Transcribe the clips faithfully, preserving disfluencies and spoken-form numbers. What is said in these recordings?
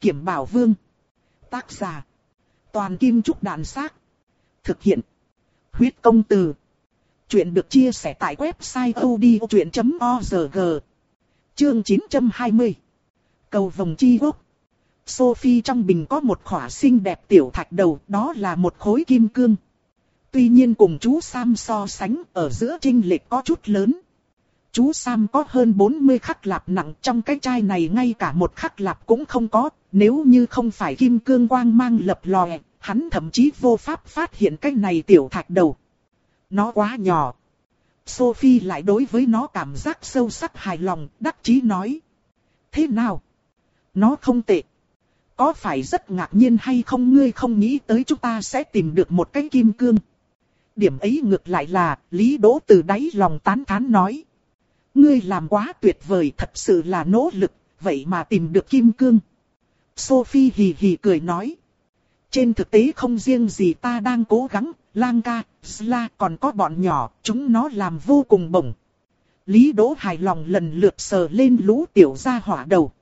Kiểm Bảo Vương. Tác giả. Toàn Kim Trúc Đàn Xác. Thực hiện. Huyết Công Từ. Chuyện được chia sẻ tại website odchuyện chấm org. Chương chín trăm hai mươi. Cầu vồng chi quốc. Sophie trong bình có một khỏa xinh đẹp tiểu thạch đầu, đó là một khối kim cương. Tuy nhiên cùng chú Sam so sánh, ở giữa chênh lệch có chút lớn. Chú Sam có hơn bốn mươi khắc lạp nặng, trong cái chai này ngay cả một khắc lạp cũng không có. Nếu như không phải kim cương quang mang lập lòe, hắn thậm chí vô pháp phát hiện cái này tiểu thạch đầu. Nó quá nhỏ. Sophie lại đối với nó cảm giác sâu sắc hài lòng, đắc chí nói. Thế nào? Nó không tệ. Có phải rất ngạc nhiên hay không, ngươi không nghĩ tới chúng ta sẽ tìm được một cái kim cương? Điểm ấy ngược lại là, Lý Đỗ từ đáy lòng tán thán nói. Ngươi làm quá tuyệt vời, thật sự là nỗ lực, vậy mà tìm được kim cương. Sophie hì hì cười nói. Trên thực tế không riêng gì ta đang cố gắng, Lang ca, Sla còn có bọn nhỏ, chúng nó làm vô cùng bổng. Lý Đỗ hài lòng lần lượt sờ lên lũ tiểu gia hỏa đầu.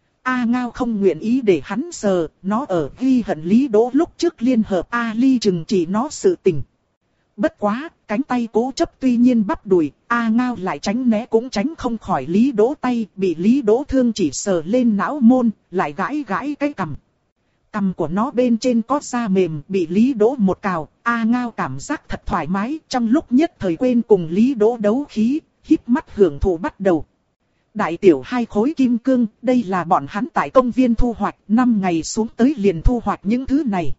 A Ngao không nguyện ý để hắn sờ, nó ở ghi hận Lý Đỗ lúc trước liên hợp A Ly trừng trị nó sự tình. Bất quá, cánh tay cố chấp tuy nhiên bắp đùi, A Ngao lại tránh né cũng tránh không khỏi Lý Đỗ tay, bị Lý Đỗ thương chỉ sờ lên não môn, lại gãi gãi cái cằm. Cằm của nó bên trên có da mềm, bị Lý Đỗ một cào, A Ngao cảm giác thật thoải mái, trong lúc nhất thời quên cùng Lý Đỗ đấu khí, híp mắt hưởng thụ bắt đầu. Đại tiểu hai khối kim cương, đây là bọn hắn tại công viên thu hoạch, năm ngày xuống tới liền thu hoạch những thứ này.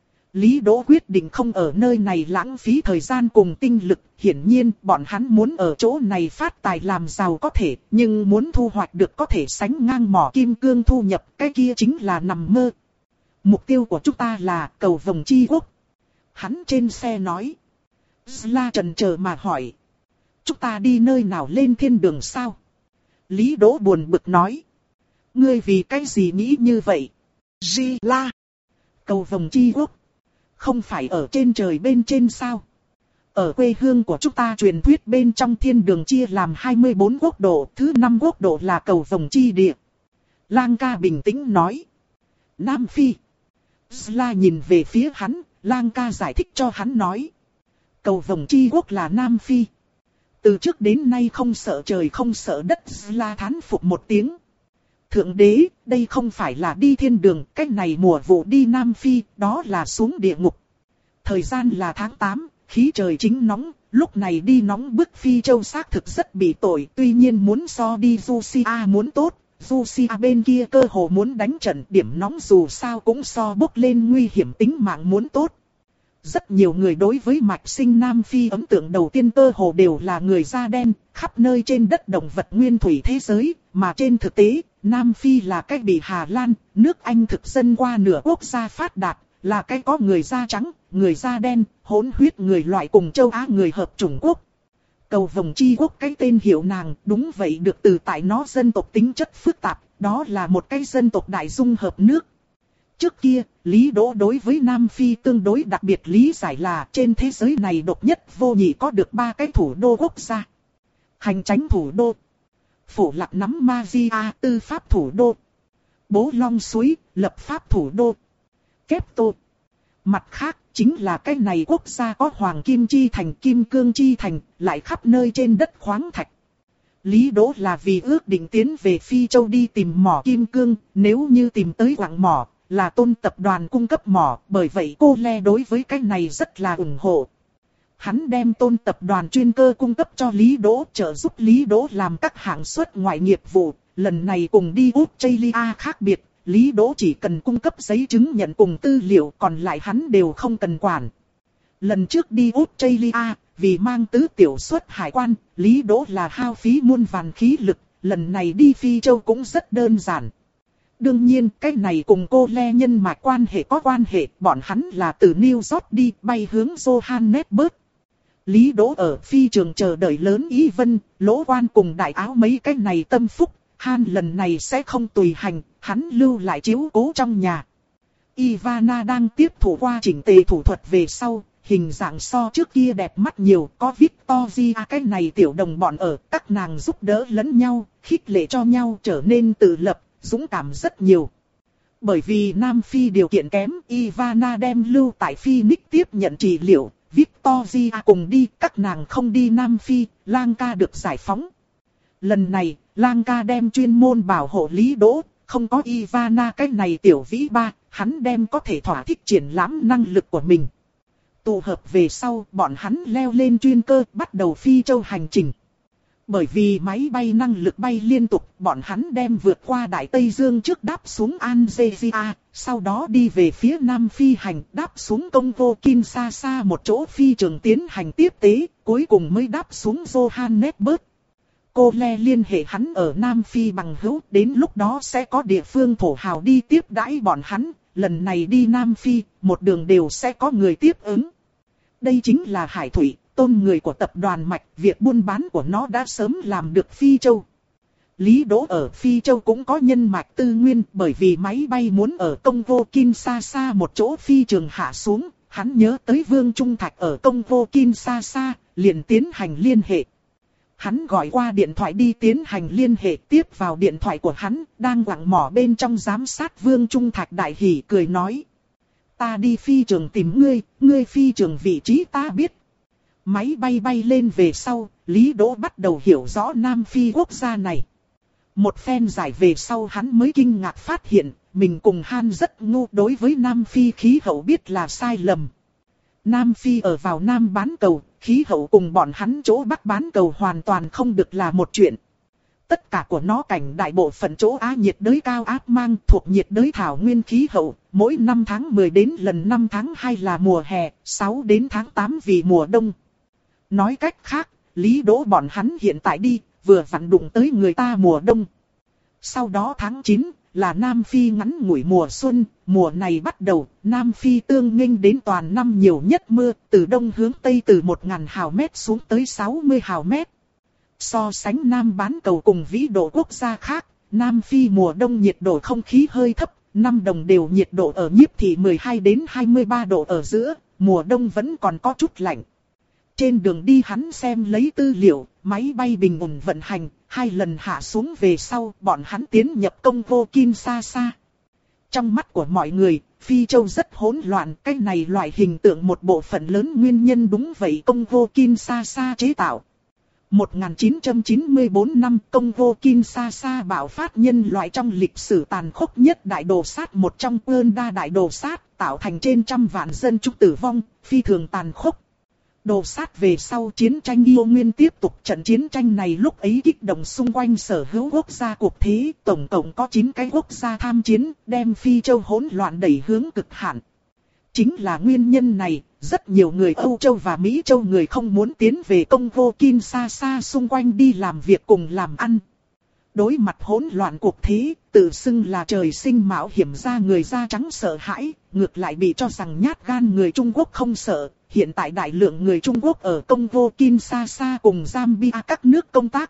Lý Đỗ quyết định không ở nơi này lãng phí thời gian cùng tinh lực, hiển nhiên bọn hắn muốn ở chỗ này phát tài làm giàu có thể, nhưng muốn thu hoạch được có thể sánh ngang mỏ kim cương thu nhập, cái kia chính là nằm mơ. Mục tiêu của chúng ta là cầu vồng chi quốc. Hắn trên xe nói. Sla trần chờ mà hỏi. Chúng ta đi nơi nào lên thiên đường sao? Lý Đỗ buồn bực nói. Ngươi vì cái gì nghĩ như vậy? Sla. Cầu vồng chi quốc. Không phải ở trên trời bên trên sao? Ở quê hương của chúng ta truyền thuyết bên trong thiên đường chia làm hai mươi bốn quốc độ. Thứ năm quốc độ là cầu vồng chi địa. Lang ca bình tĩnh nói. Nam Phi. Sla nhìn về phía hắn, Lang ca giải thích cho hắn nói. Cầu vồng chi quốc là Nam Phi. Từ trước đến nay không sợ trời không sợ đất, Sla thán phục một tiếng. Thượng đế, đây không phải là đi thiên đường, cách này mùa vụ đi Nam Phi, đó là xuống địa ngục. Thời gian là tháng tám, khí trời chính nóng, lúc này đi nóng bức Phi Châu xác thực rất bị tội, tuy nhiên muốn so đi Russia muốn tốt. Russia bên kia cơ hồ muốn đánh trận, điểm nóng dù sao cũng so bốc lên nguy hiểm tính mạng muốn tốt. Rất nhiều người đối với mạch sinh Nam Phi ấn tượng đầu tiên cơ hồ đều là người da đen, khắp nơi trên đất động vật nguyên thủy thế giới, mà trên thực tế, Nam Phi là cái bị Hà Lan, nước Anh thực dân qua nửa quốc gia phát đạt, là cái có người da trắng, người da đen, hỗn huyết người loại cùng châu Á người hợp chủng quốc. Cầu vồng chi quốc cái tên hiệu nàng, đúng vậy được từ tại nó dân tộc tính chất phức tạp, đó là một cái dân tộc đại dung hợp nước. Trước kia, Lý Đỗ đối với Nam Phi tương đối đặc biệt lý giải là trên thế giới này độc nhất vô nhị có được ba cái thủ đô quốc gia. Hành chánh thủ đô, Phổ Lạc nắm Magia tư pháp thủ đô, Bố Long Suối, lập pháp thủ đô, Kép Tô. Mặt khác, chính là cái này quốc gia có Hoàng Kim Chi Thành, Kim Cương Chi Thành, lại khắp nơi trên đất khoáng thạch. Lý Đỗ là vì ước định tiến về Phi Châu đi tìm mỏ kim cương, nếu như tìm tới quặng mỏ, là Tôn tập đoàn cung cấp mỏ, bởi vậy cô Le đối với cái này rất là ủng hộ. Hắn đem Tôn tập đoàn chuyên cơ cung cấp cho Lý Đỗ, trợ giúp Lý Đỗ làm các hạng xuất ngoại nghiệp vụ, lần này cùng đi Australia khác biệt. Lý Đỗ chỉ cần cung cấp giấy chứng nhận cùng tư liệu, còn lại hắn đều không cần quản. Lần trước đi Australia, vì mang tứ tiểu suất hải quan, Lý Đỗ là hao phí muôn vàn khí lực, lần này đi Phi Châu cũng rất đơn giản. Đương nhiên, cái này cùng cô Le nhân mạch quan hệ có quan hệ, bọn hắn là từ New York đi, bay hướng Johannesburg. Lý Đỗ ở phi trường chờ đợi lớn Ý Vân, Lỗ Quan cùng đại áo mấy cái này tâm phúc. Han lần này sẽ không tùy hành, hắn lưu lại chiếu cố trong nhà. Ivana đang tiếp thủ qua chỉnh tề thủ thuật về sau, hình dạng so trước kia đẹp mắt nhiều, có Victoria cái này tiểu đồng bọn ở, các nàng giúp đỡ lẫn nhau, khích lệ cho nhau trở nên tự lập, dũng cảm rất nhiều. Bởi vì Nam Phi điều kiện kém, Ivana đem lưu tại Phoenix tiếp nhận trị liệu, Victoria cùng đi, các nàng không đi Nam Phi, Lang ca được giải phóng. Lần này, Lang ca đem chuyên môn bảo hộ Lý Đỗ, không có Ivana cái này tiểu vĩ ba, hắn đem có thể thỏa thích triển lãm năng lực của mình. Tụ hợp về sau, bọn hắn leo lên chuyên cơ, bắt đầu phi châu hành trình. Bởi vì máy bay năng lực bay liên tục, bọn hắn đem vượt qua Đại Tây Dương trước đáp xuống Algeria, sau đó đi về phía Nam Phi hành, đáp xuống Congo Kinshasa một chỗ phi trường tiến hành tiếp tế, cuối cùng mới đáp xuống Johannesburg. Cô Le liên hệ hắn ở Nam Phi bằng hữu, đến lúc đó sẽ có địa phương thổ hào đi tiếp đãi bọn hắn, lần này đi Nam Phi, một đường đều sẽ có người tiếp ứng. Đây chính là Hải Thủy, tôn người của tập đoàn Mạch, việc buôn bán của nó đã sớm làm được Phi Châu. Lý Đỗ ở Phi Châu cũng có nhân mạch tư nguyên, bởi vì máy bay muốn ở Congo Kinshasa một chỗ phi trường hạ xuống, hắn nhớ tới Vương Trung Thạch ở Congo Kinshasa, liền tiến hành liên hệ. Hắn gọi qua điện thoại đi tiến hành liên hệ, tiếp vào điện thoại của hắn, đang quặng mỏ bên trong giám sát Vương Trung Thạch đại hỉ cười nói. Ta đi phi trường tìm ngươi, ngươi phi trường vị trí ta biết. Máy bay bay lên về sau, Lý Đỗ bắt đầu hiểu rõ Nam Phi quốc gia này. Một phen giải về sau hắn mới kinh ngạc phát hiện, mình cùng Han rất ngu, đối với Nam Phi khí hậu biết là sai lầm. Nam Phi ở vào Nam bán cầu, khí hậu cùng bọn hắn chỗ Bắc bán cầu hoàn toàn không được là một chuyện. Tất cả của nó cảnh đại bộ phận chỗ Á nhiệt đới cao áp mang thuộc nhiệt đới thảo nguyên khí hậu, mỗi năm tháng mười đến lần năm tháng hai là mùa hè, sáu đến tháng tám vì mùa đông. Nói cách khác, Lý Đỗ bọn hắn hiện tại đi, vừa vặn đụng tới người ta mùa đông. Sau đó tháng chín, là Nam Phi ngắn ngủi mùa xuân, mùa này bắt đầu, Nam Phi tương nghênh đến toàn năm nhiều nhất mưa, từ đông hướng tây từ một nghìn hào mét xuống tới sáu mươi hào mét. So sánh Nam bán cầu cùng vĩ độ quốc gia khác, Nam Phi mùa đông nhiệt độ không khí hơi thấp, năm đồng đều nhiệt độ ở nhiếp thị mười hai đến hai mươi ba độ ở giữa, mùa đông vẫn còn có chút lạnh. Trên đường đi hắn xem lấy tư liệu, máy bay bình ổn vận hành, hai lần hạ xuống về sau, bọn hắn tiến nhập Congo Kinshasa. Trong mắt của mọi người, Phi Châu rất hỗn loạn, cái này loại hình tượng một bộ phận lớn nguyên nhân đúng vậy Congo Kinshasa chế tạo. một nghìn chín trăm chín mươi tư năm Congo Kinshasa bạo phát nhân loại trong lịch sử tàn khốc nhất đại đồ sát, một trong ơn đa đại đồ sát, tạo thành trên trăm vạn dân chúng tử vong, phi thường tàn khốc. Đồ sát về sau chiến tranh yêu nguyên tiếp tục, trận chiến tranh này lúc ấy kích động xung quanh sở hữu quốc gia cuộc thế, tổng cộng có chín cái quốc gia tham chiến, đem Phi Châu hỗn loạn đẩy hướng cực hạn. Chính là nguyên nhân này, rất nhiều người Âu Châu và Mỹ Châu người không muốn tiến về Congo Kinshasa xung quanh đi làm việc cùng làm ăn. Đối mặt hỗn loạn cuộc thế, tự xưng là trời sinh mạo hiểm ra người da trắng sợ hãi, ngược lại bị cho rằng nhát gan người Trung Quốc không sợ. Hiện tại đại lượng người Trung Quốc ở Congo Kinshasa cùng Zambia các nước công tác.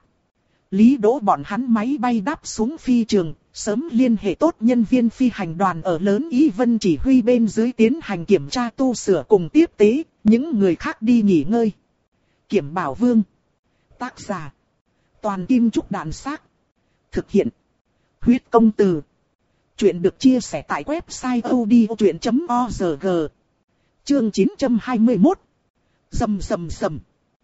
Lý Đỗ bọn hắn máy bay đáp xuống phi trường, sớm liên hệ tốt nhân viên phi hành đoàn ở Lớn Ý Vân chỉ huy bên dưới tiến hành kiểm tra tu sửa cùng tiếp tế, những người khác đi nghỉ ngơi. Kiểm Bảo Vương. Tác giả. Toàn Kim Trúc Đàn Xác. Thực hiện. Huyết Công Từ. Chuyện được chia sẻ tại website odchuyện chấm org. Chương chín trăm hai mươi mốt. Rầm rầm rầm.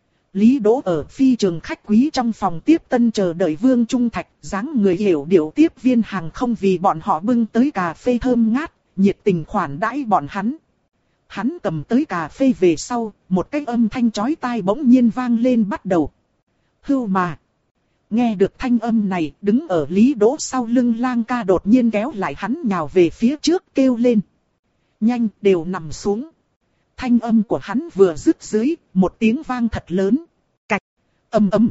Lý Đỗ ở phi trường khách quý trong phòng tiếp tân chờ đợi Vương Trung Thạch, dáng người hiểu điệu tiếp viên hàng không vì bọn họ bưng tới cà phê thơm ngát, nhiệt tình khoản đãi bọn hắn. Hắn cầm tới cà phê về sau, một cái âm thanh chói tai bỗng nhiên vang lên bắt đầu. Hưu mà. Nghe được thanh âm này, đứng ở Lý Đỗ sau lưng Lang ca đột nhiên kéo lại hắn nhào về phía trước kêu lên. Nhanh, đều nằm xuống. Thanh âm của hắn vừa dứt dưới, một tiếng vang thật lớn. Cạch, ầm ầm.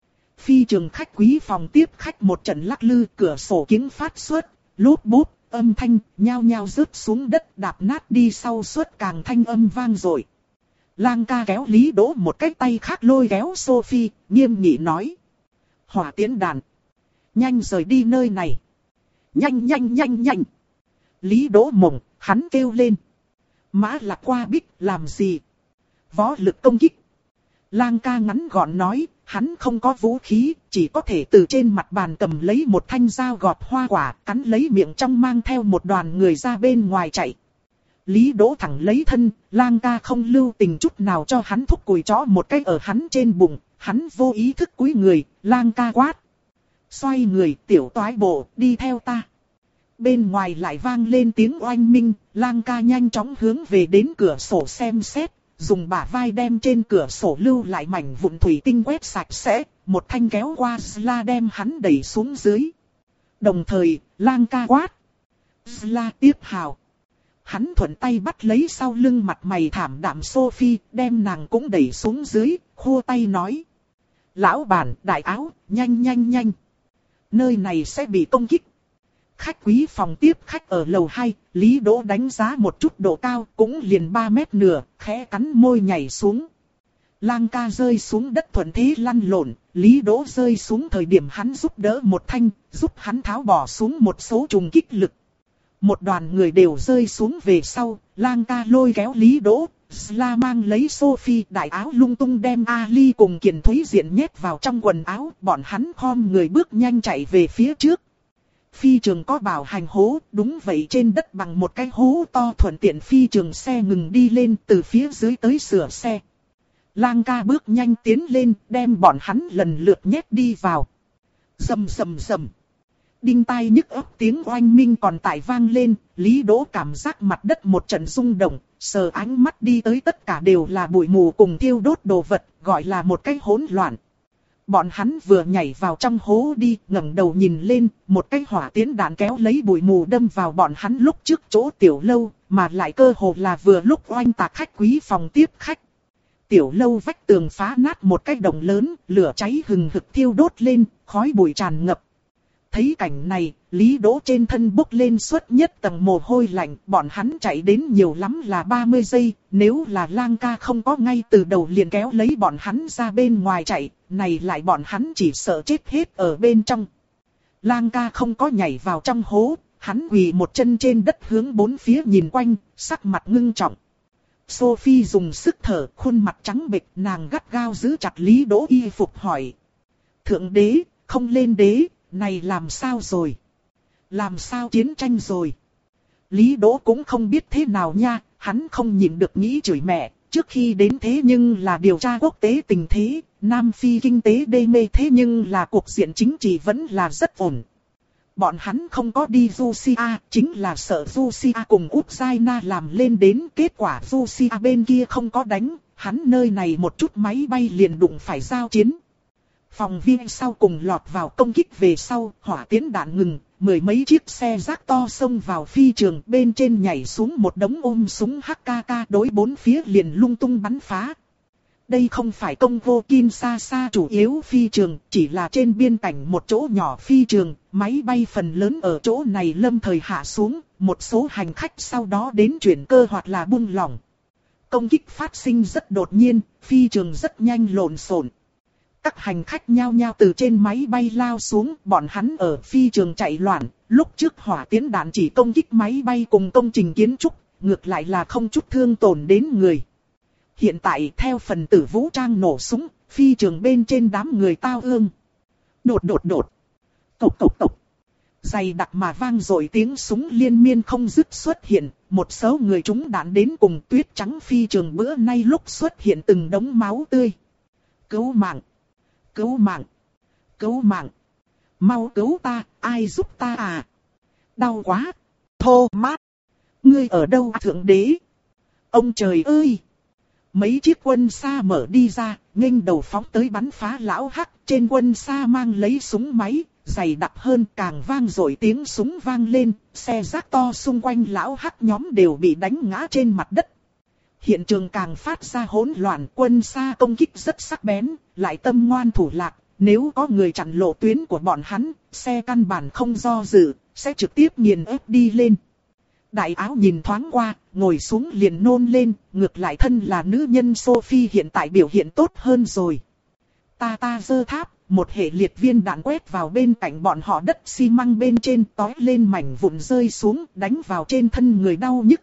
Phi trường khách quý phòng tiếp khách một trận lắc lư, cửa sổ kính phát xuất, lốp bốp, âm thanh, nhao nhao rớt xuống đất đạp nát đi sau suốt càng thanh âm vang dội. Lang ca kéo Lý Đỗ một cái tay khác lôi kéo Sophie, nghiêm nghị nói. Hỏa tiễn đàn. Nhanh rời đi nơi này. Nhanh nhanh nhanh nhanh. Lý Đỗ mộng, hắn kêu lên. Mã Lạc qua Bích làm gì? Võ lực công kích. Lang ca ngắn gọn nói, hắn không có vũ khí, chỉ có thể từ trên mặt bàn cầm lấy một thanh dao gọt hoa quả, cắn lấy miệng trong mang theo một đoàn người ra bên ngoài chạy. Lý Đỗ thẳng lấy thân, Lang ca không lưu tình chút nào cho hắn thúc cùi chó một cái ở hắn trên bụng, hắn vô ý thức cúi người, Lang ca quát. Xoay người, tiểu toái bộ, đi theo ta. Bên ngoài lại vang lên tiếng oanh minh, Lang ca nhanh chóng hướng về đến cửa sổ xem xét, dùng bả vai đem trên cửa sổ lưu lại mảnh vụn thủy tinh quét sạch sẽ, một thanh kéo qua Sla đem hắn đẩy xuống dưới. Đồng thời, Lang ca quát. Sla tiếp hào. Hắn thuận tay bắt lấy sau lưng mặt mày thảm đạm Sophie, đem nàng cũng đẩy xuống dưới, khua tay nói. Lão bản, đại áo, nhanh nhanh nhanh. Nơi này sẽ bị công kích. Khách quý phòng tiếp khách ở lầu hai, Lý Đỗ đánh giá một chút độ cao, cũng liền ba mét nửa, khẽ cắn môi nhảy xuống. Lang ca rơi xuống đất thuận thế lăn lộn, Lý Đỗ rơi xuống thời điểm hắn giúp đỡ một thanh, giúp hắn tháo bỏ xuống một số trùng kích lực. Một đoàn người đều rơi xuống về sau, Lang ca lôi kéo Lý Đỗ, Sla mang lấy Sophie đại áo lung tung đem Ali cùng Kiền Thúy Diện nhét vào trong quần áo, bọn hắn khom người bước nhanh chạy về phía trước. Phi trường có bảo hành hố, đúng vậy trên đất bằng một cái hố to thuận tiện phi trường xe ngừng đi lên từ phía dưới tới sửa xe. Lang ca bước nhanh tiến lên, đem bọn hắn lần lượt nhét đi vào. Rầm rầm rầm. Đinh tai nhức óc tiếng oanh minh còn tại vang lên, Lý Đỗ cảm giác mặt đất một trận rung động, sờ ánh mắt đi tới tất cả đều là bụi mù cùng thiêu đốt đồ vật, gọi là một cái hỗn loạn. Bọn hắn vừa nhảy vào trong hố đi, ngẩng đầu nhìn lên, một cái hỏa tiễn đạn kéo lấy bụi mù đâm vào bọn hắn lúc trước chỗ tiểu lâu, mà lại cơ hồ là vừa lúc oanh tạc khách quý phòng tiếp khách. Tiểu lâu vách tường phá nát một cái đồng lớn, lửa cháy hừng hực thiêu đốt lên, khói bụi tràn ngập. Thấy cảnh này, Lý Đỗ trên thân bốc lên suốt nhất tầng mồ hôi lạnh, bọn hắn chạy đến nhiều lắm là ba mươi giây, nếu là Lang ca không có ngay từ đầu liền kéo lấy bọn hắn ra bên ngoài chạy, này lại bọn hắn chỉ sợ chết hết ở bên trong. Lang ca không có nhảy vào trong hố, hắn quỳ một chân trên đất hướng bốn phía nhìn quanh, sắc mặt ngưng trọng. Sophie dùng sức thở, khuôn mặt trắng bệch, nàng gắt gao giữ chặt Lý Đỗ y phục hỏi. Thượng đế, không lên đế. Này làm sao rồi? Làm sao chiến tranh rồi? Lý Đỗ cũng không biết thế nào nha, hắn không nhịn được nghĩ chửi mẹ, trước khi đến thế nhưng là điều tra quốc tế tình thế, Nam Phi kinh tế đê mê thế nhưng là cuộc diện chính trị vẫn là rất ổn. Bọn hắn không có đi Russia, chính là sợ Russia cùng Ukraine làm lên đến, kết quả Russia bên kia không có đánh, hắn nơi này một chút máy bay liền đụng phải giao chiến. Phòng viên sau cùng lọt vào công kích về sau, hỏa tiễn đạn ngừng, mười mấy chiếc xe rác to xông vào phi trường, bên trên nhảy xuống một đống ôm súng hát ca ca đối bốn phía liền lung tung bắn phá. Đây không phải Congo Kinshasa chủ yếu phi trường, chỉ là trên biên cảnh một chỗ nhỏ phi trường, máy bay phần lớn ở chỗ này lâm thời hạ xuống, một số hành khách sau đó đến chuyển cơ hoặc là buông lỏng. Công kích phát sinh rất đột nhiên, phi trường rất nhanh lộn xộn. Các hành khách nhao nhao từ trên máy bay lao xuống, bọn hắn ở phi trường chạy loạn, lúc trước hỏa tiễn đạn chỉ công kích máy bay cùng công trình kiến trúc, ngược lại là không chút thương tổn đến người. Hiện tại theo phần tử vũ trang nổ súng, phi trường bên trên đám người tao ương. Đột đột đột. Cộc cộc cộc. Dày đặc mà vang rồi tiếng súng liên miên không dứt xuất hiện, một số người trúng đạn đến cùng tuyết trắng phi trường bữa nay lúc xuất hiện từng đống máu tươi. Cứu mạng. Cứu mạng. Cứu mạng. Mau cứu ta, ai giúp ta à? Đau quá. Thô mát. Ngươi ở đâu thượng đế? Ông trời ơi! Mấy chiếc quân xa mở đi ra, nghênh đầu phóng tới bắn phá lão hắc. Trên quân xa mang lấy súng máy, dày đặc hơn càng vang rồi tiếng súng vang lên. Xe rác to xung quanh lão hắc nhóm đều bị đánh ngã trên mặt đất. Hiện trường càng phát ra hỗn loạn, quân xa công kích rất sắc bén, lại tâm ngoan thủ lạc. Nếu có người chặn lộ tuyến của bọn hắn, xe căn bản không do dự, sẽ trực tiếp nghiền ép đi lên. Đại áo nhìn thoáng qua, ngồi xuống liền nôn lên, ngược lại thân là nữ nhân Sophie hiện tại biểu hiện tốt hơn rồi. Ta ta giơ tháp, một hệ liệt viên đạn quét vào bên cạnh bọn họ, đất xi măng bên trên tói lên mảnh vụn rơi xuống, đánh vào trên thân người đau nhức.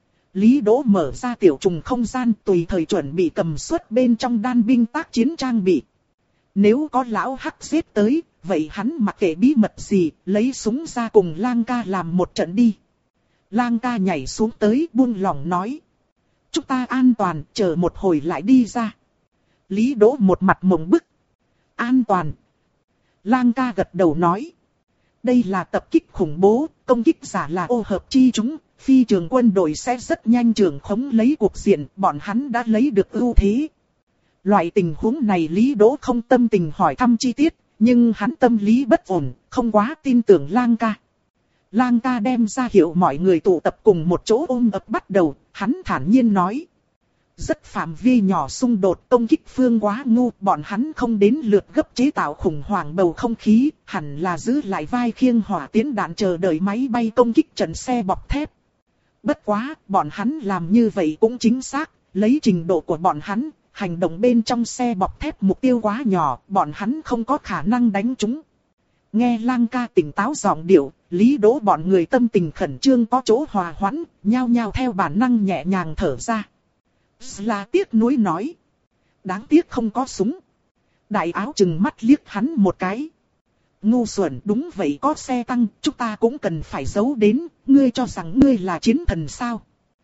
Lý Đỗ mở ra tiểu trùng không gian tùy thời chuẩn bị cầm suất bên trong đan binh tác chiến trang bị. Nếu có lão hắc giết tới, vậy hắn mặc kệ bí mật gì, lấy súng ra cùng Lang ca làm một trận đi. Lang ca nhảy xuống tới buông lỏng nói. Chúng ta an toàn, chờ một hồi lại đi ra. Lý Đỗ một mặt mộng bức. An toàn. Lang ca gật đầu nói. Đây là tập kích khủng bố, công kích giả là ô hợp chi chúng, phi trường quân đội sẽ rất nhanh trưởng khống lấy cuộc diện, bọn hắn đã lấy được ưu thế. Loại tình huống này Lý Đỗ không tâm tình hỏi thăm chi tiết, nhưng hắn tâm lý bất ổn, không quá tin tưởng Lang ca. Lang ca đem ra hiệu mọi người tụ tập cùng một chỗ ôm ấp bắt đầu, hắn thản nhiên nói. Rất phạm vi nhỏ xung đột công kích phương quá ngu, bọn hắn không đến lượt gấp chế tạo khủng hoảng bầu không khí, hẳn là giữ lại vai khiêng hỏa tiến đạn chờ đợi máy bay công kích trận xe bọc thép. Bất quá, bọn hắn làm như vậy cũng chính xác, lấy trình độ của bọn hắn, hành động bên trong xe bọc thép mục tiêu quá nhỏ, bọn hắn không có khả năng đánh chúng. Nghe Lang ca tỉnh táo giọng điệu, Lý Đỗ bọn người tâm tình khẩn trương có chỗ hòa hoãn, nhao nhao theo bản năng nhẹ nhàng thở ra. Là tiếc nuối nói. Đáng tiếc không có súng. Đại áo chừng mắt liếc hắn một cái. Ngu xuẩn, đúng vậy, có xe tăng, chúng ta cũng cần phải giấu đến, ngươi cho rằng ngươi là chiến thần sao?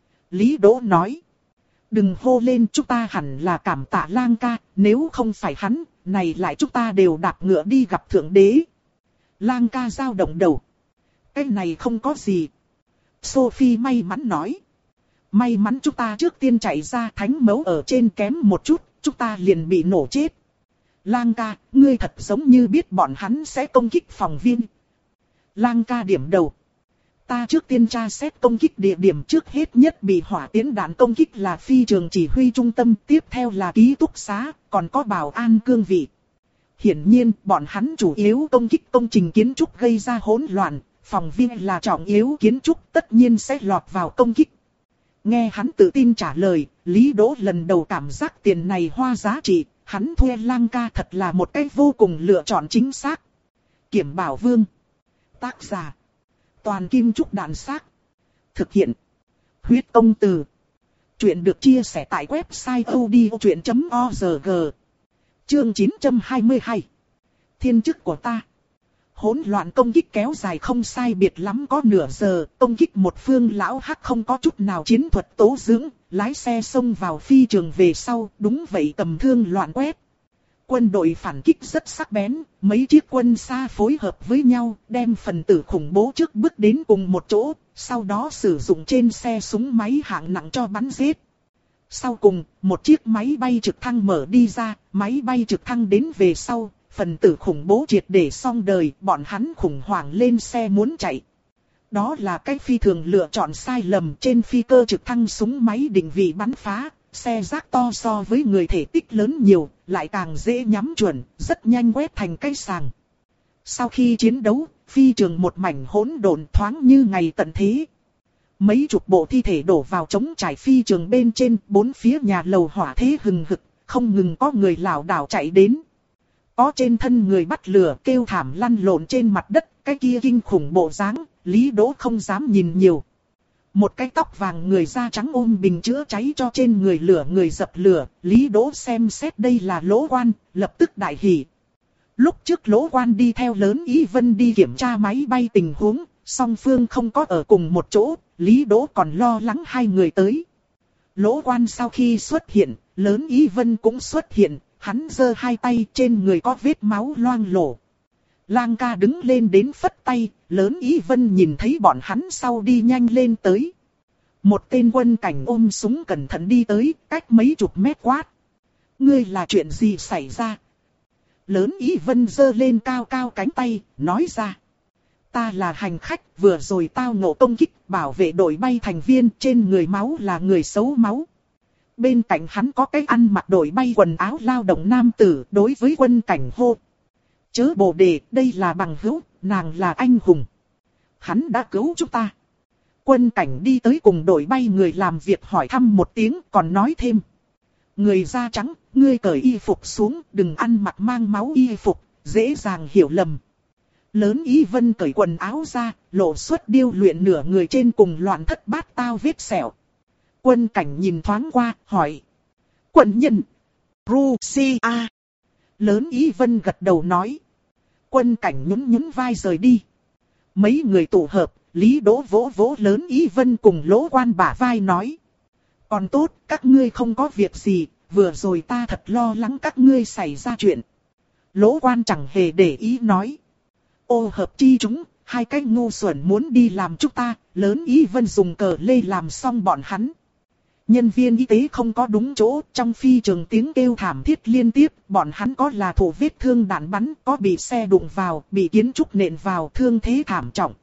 Lý Đỗ nói. Đừng hô lên, chúng ta hẳn là cảm tạ Lang ca, nếu không phải hắn, này lại chúng ta đều đạp ngựa đi gặp thượng đế. Lang ca dao động đầu. Cái này không có gì. Sophie may mắn nói. May mắn chúng ta trước tiên chạy ra, thánh mẫu ở trên kém một chút, chúng ta liền bị nổ chết. Lang ca, ngươi thật giống như biết bọn hắn sẽ công kích phòng viên. Lang ca điểm đầu. Ta trước tiên tra xét công kích địa điểm, trước hết nhất bị hỏa tiến đạn công kích là phi trường chỉ huy trung tâm, tiếp theo là ký túc xá, còn có bảo an cương vị. Hiển nhiên, bọn hắn chủ yếu công kích công trình kiến trúc gây ra hỗn loạn, phòng viên là trọng yếu kiến trúc tất nhiên sẽ lọt vào công kích. Nghe hắn tự tin trả lời, Lý Đỗ lần đầu cảm giác tiền này hoa giá trị, hắn thuê Lang ca thật là một cái vô cùng lựa chọn chính xác. Kiểm Bảo Vương. Tác giả. Toàn Kim Trúc Đàn Xác. Thực hiện. Huyết Công Từ. Chuyện được chia sẻ tại website odchuyện chấm org. Chương chín trăm hai mươi hai. Thiên chức của ta. Hỗn loạn công kích kéo dài không sai biệt lắm có nửa giờ, công kích một phương lão hắc không có chút nào chiến thuật tố dưỡng, lái xe xông vào phi trường về sau, đúng vậy cầm thương loạn quét. Quân đội phản kích rất sắc bén, mấy chiếc quân xa phối hợp với nhau, đem phần tử khủng bố trước bước đến cùng một chỗ, sau đó sử dụng trên xe súng máy hạng nặng cho bắn giết. Sau cùng, một chiếc máy bay trực thăng mở đi ra, máy bay trực thăng đến về sau, phần tử khủng bố triệt để xong đời, bọn hắn khủng hoảng lên xe muốn chạy. Đó là cái phi thường lựa chọn sai lầm, trên phi cơ trực thăng súng máy định vị bắn phá, xe rác to so với người thể tích lớn nhiều, lại càng dễ nhắm chuẩn, rất nhanh quét thành cái sàng. Sau khi chiến đấu, phi trường một mảnh hỗn độn thoáng như ngày tận thế. Mấy chục bộ thi thể đổ vào trống trải phi trường bên trên, bốn phía nhà lầu hỏa thế hừng hực, không ngừng có người lảo đảo chạy đến. Có trên thân người bắt lửa kêu thảm lăn lộn trên mặt đất, cái kia kinh khủng bộ dáng, Lý Đỗ không dám nhìn nhiều. Một cái tóc vàng người da trắng ôm bình chữa cháy cho trên người lửa người dập lửa, Lý Đỗ xem xét đây là Lỗ Quan, lập tức đại hỉ. Lúc trước Lỗ Quan đi theo Lớn Ý Vân đi kiểm tra máy bay tình huống, song phương không có ở cùng một chỗ, Lý Đỗ còn lo lắng hai người tới. Lỗ Quan sau khi xuất hiện, Lớn Ý Vân cũng xuất hiện, hắn giơ hai tay trên người có vết máu loang lổ. Lang ca đứng lên đến phất tay, Lớn Ý Vân nhìn thấy bọn hắn sau đi nhanh lên tới. Một tên quân cảnh ôm súng cẩn thận đi tới, cách mấy chục mét quát. Ngươi là chuyện gì xảy ra? Lớn Ý Vân giơ lên cao cao cánh tay, nói ra. Ta là hành khách, vừa rồi tao ngộ công kích, bảo vệ đội bay thành viên, trên người máu là người xấu máu. Bên cạnh hắn có cái ăn mặc đội bay quần áo lao động nam tử, đối với quân cảnh hô. Chớ bồ đề, đây là bằng hữu, nàng là anh hùng. Hắn đã cứu chúng ta. Quân cảnh đi tới cùng đội bay người làm việc hỏi thăm một tiếng, còn nói thêm. Người da trắng, ngươi cởi y phục xuống, đừng ăn mặc mang máu y phục, dễ dàng hiểu lầm. Lớn Ý Vân cởi quần áo ra, lộ xuất điêu luyện nửa người trên cùng loạn thất bát tao vết sẹo. Quân cảnh nhìn thoáng qua, hỏi. Quận nhân. Russia. Lớn Ý Vân gật đầu nói. Quân Cảnh nhún nhún vai rời đi. Mấy người tụ hợp, Lý Đỗ vỗ vỗ Lớn Ý Vân cùng Lỗ Quan bả vai nói. Còn tốt, các ngươi không có việc gì, vừa rồi ta thật lo lắng các ngươi xảy ra chuyện. Lỗ Quan chẳng hề để ý nói. Ô hợp chi chúng, hai cái ngu xuẩn muốn đi làm chúng ta, Lớn Ý Vân dùng cờ lê làm xong bọn hắn. Nhân viên y tế không có đúng chỗ, trong phi trường tiếng kêu thảm thiết liên tiếp, bọn hắn có là thổ vết thương đạn bắn, có bị xe đụng vào, bị kiến trúc nện vào, thương thế thảm trọng.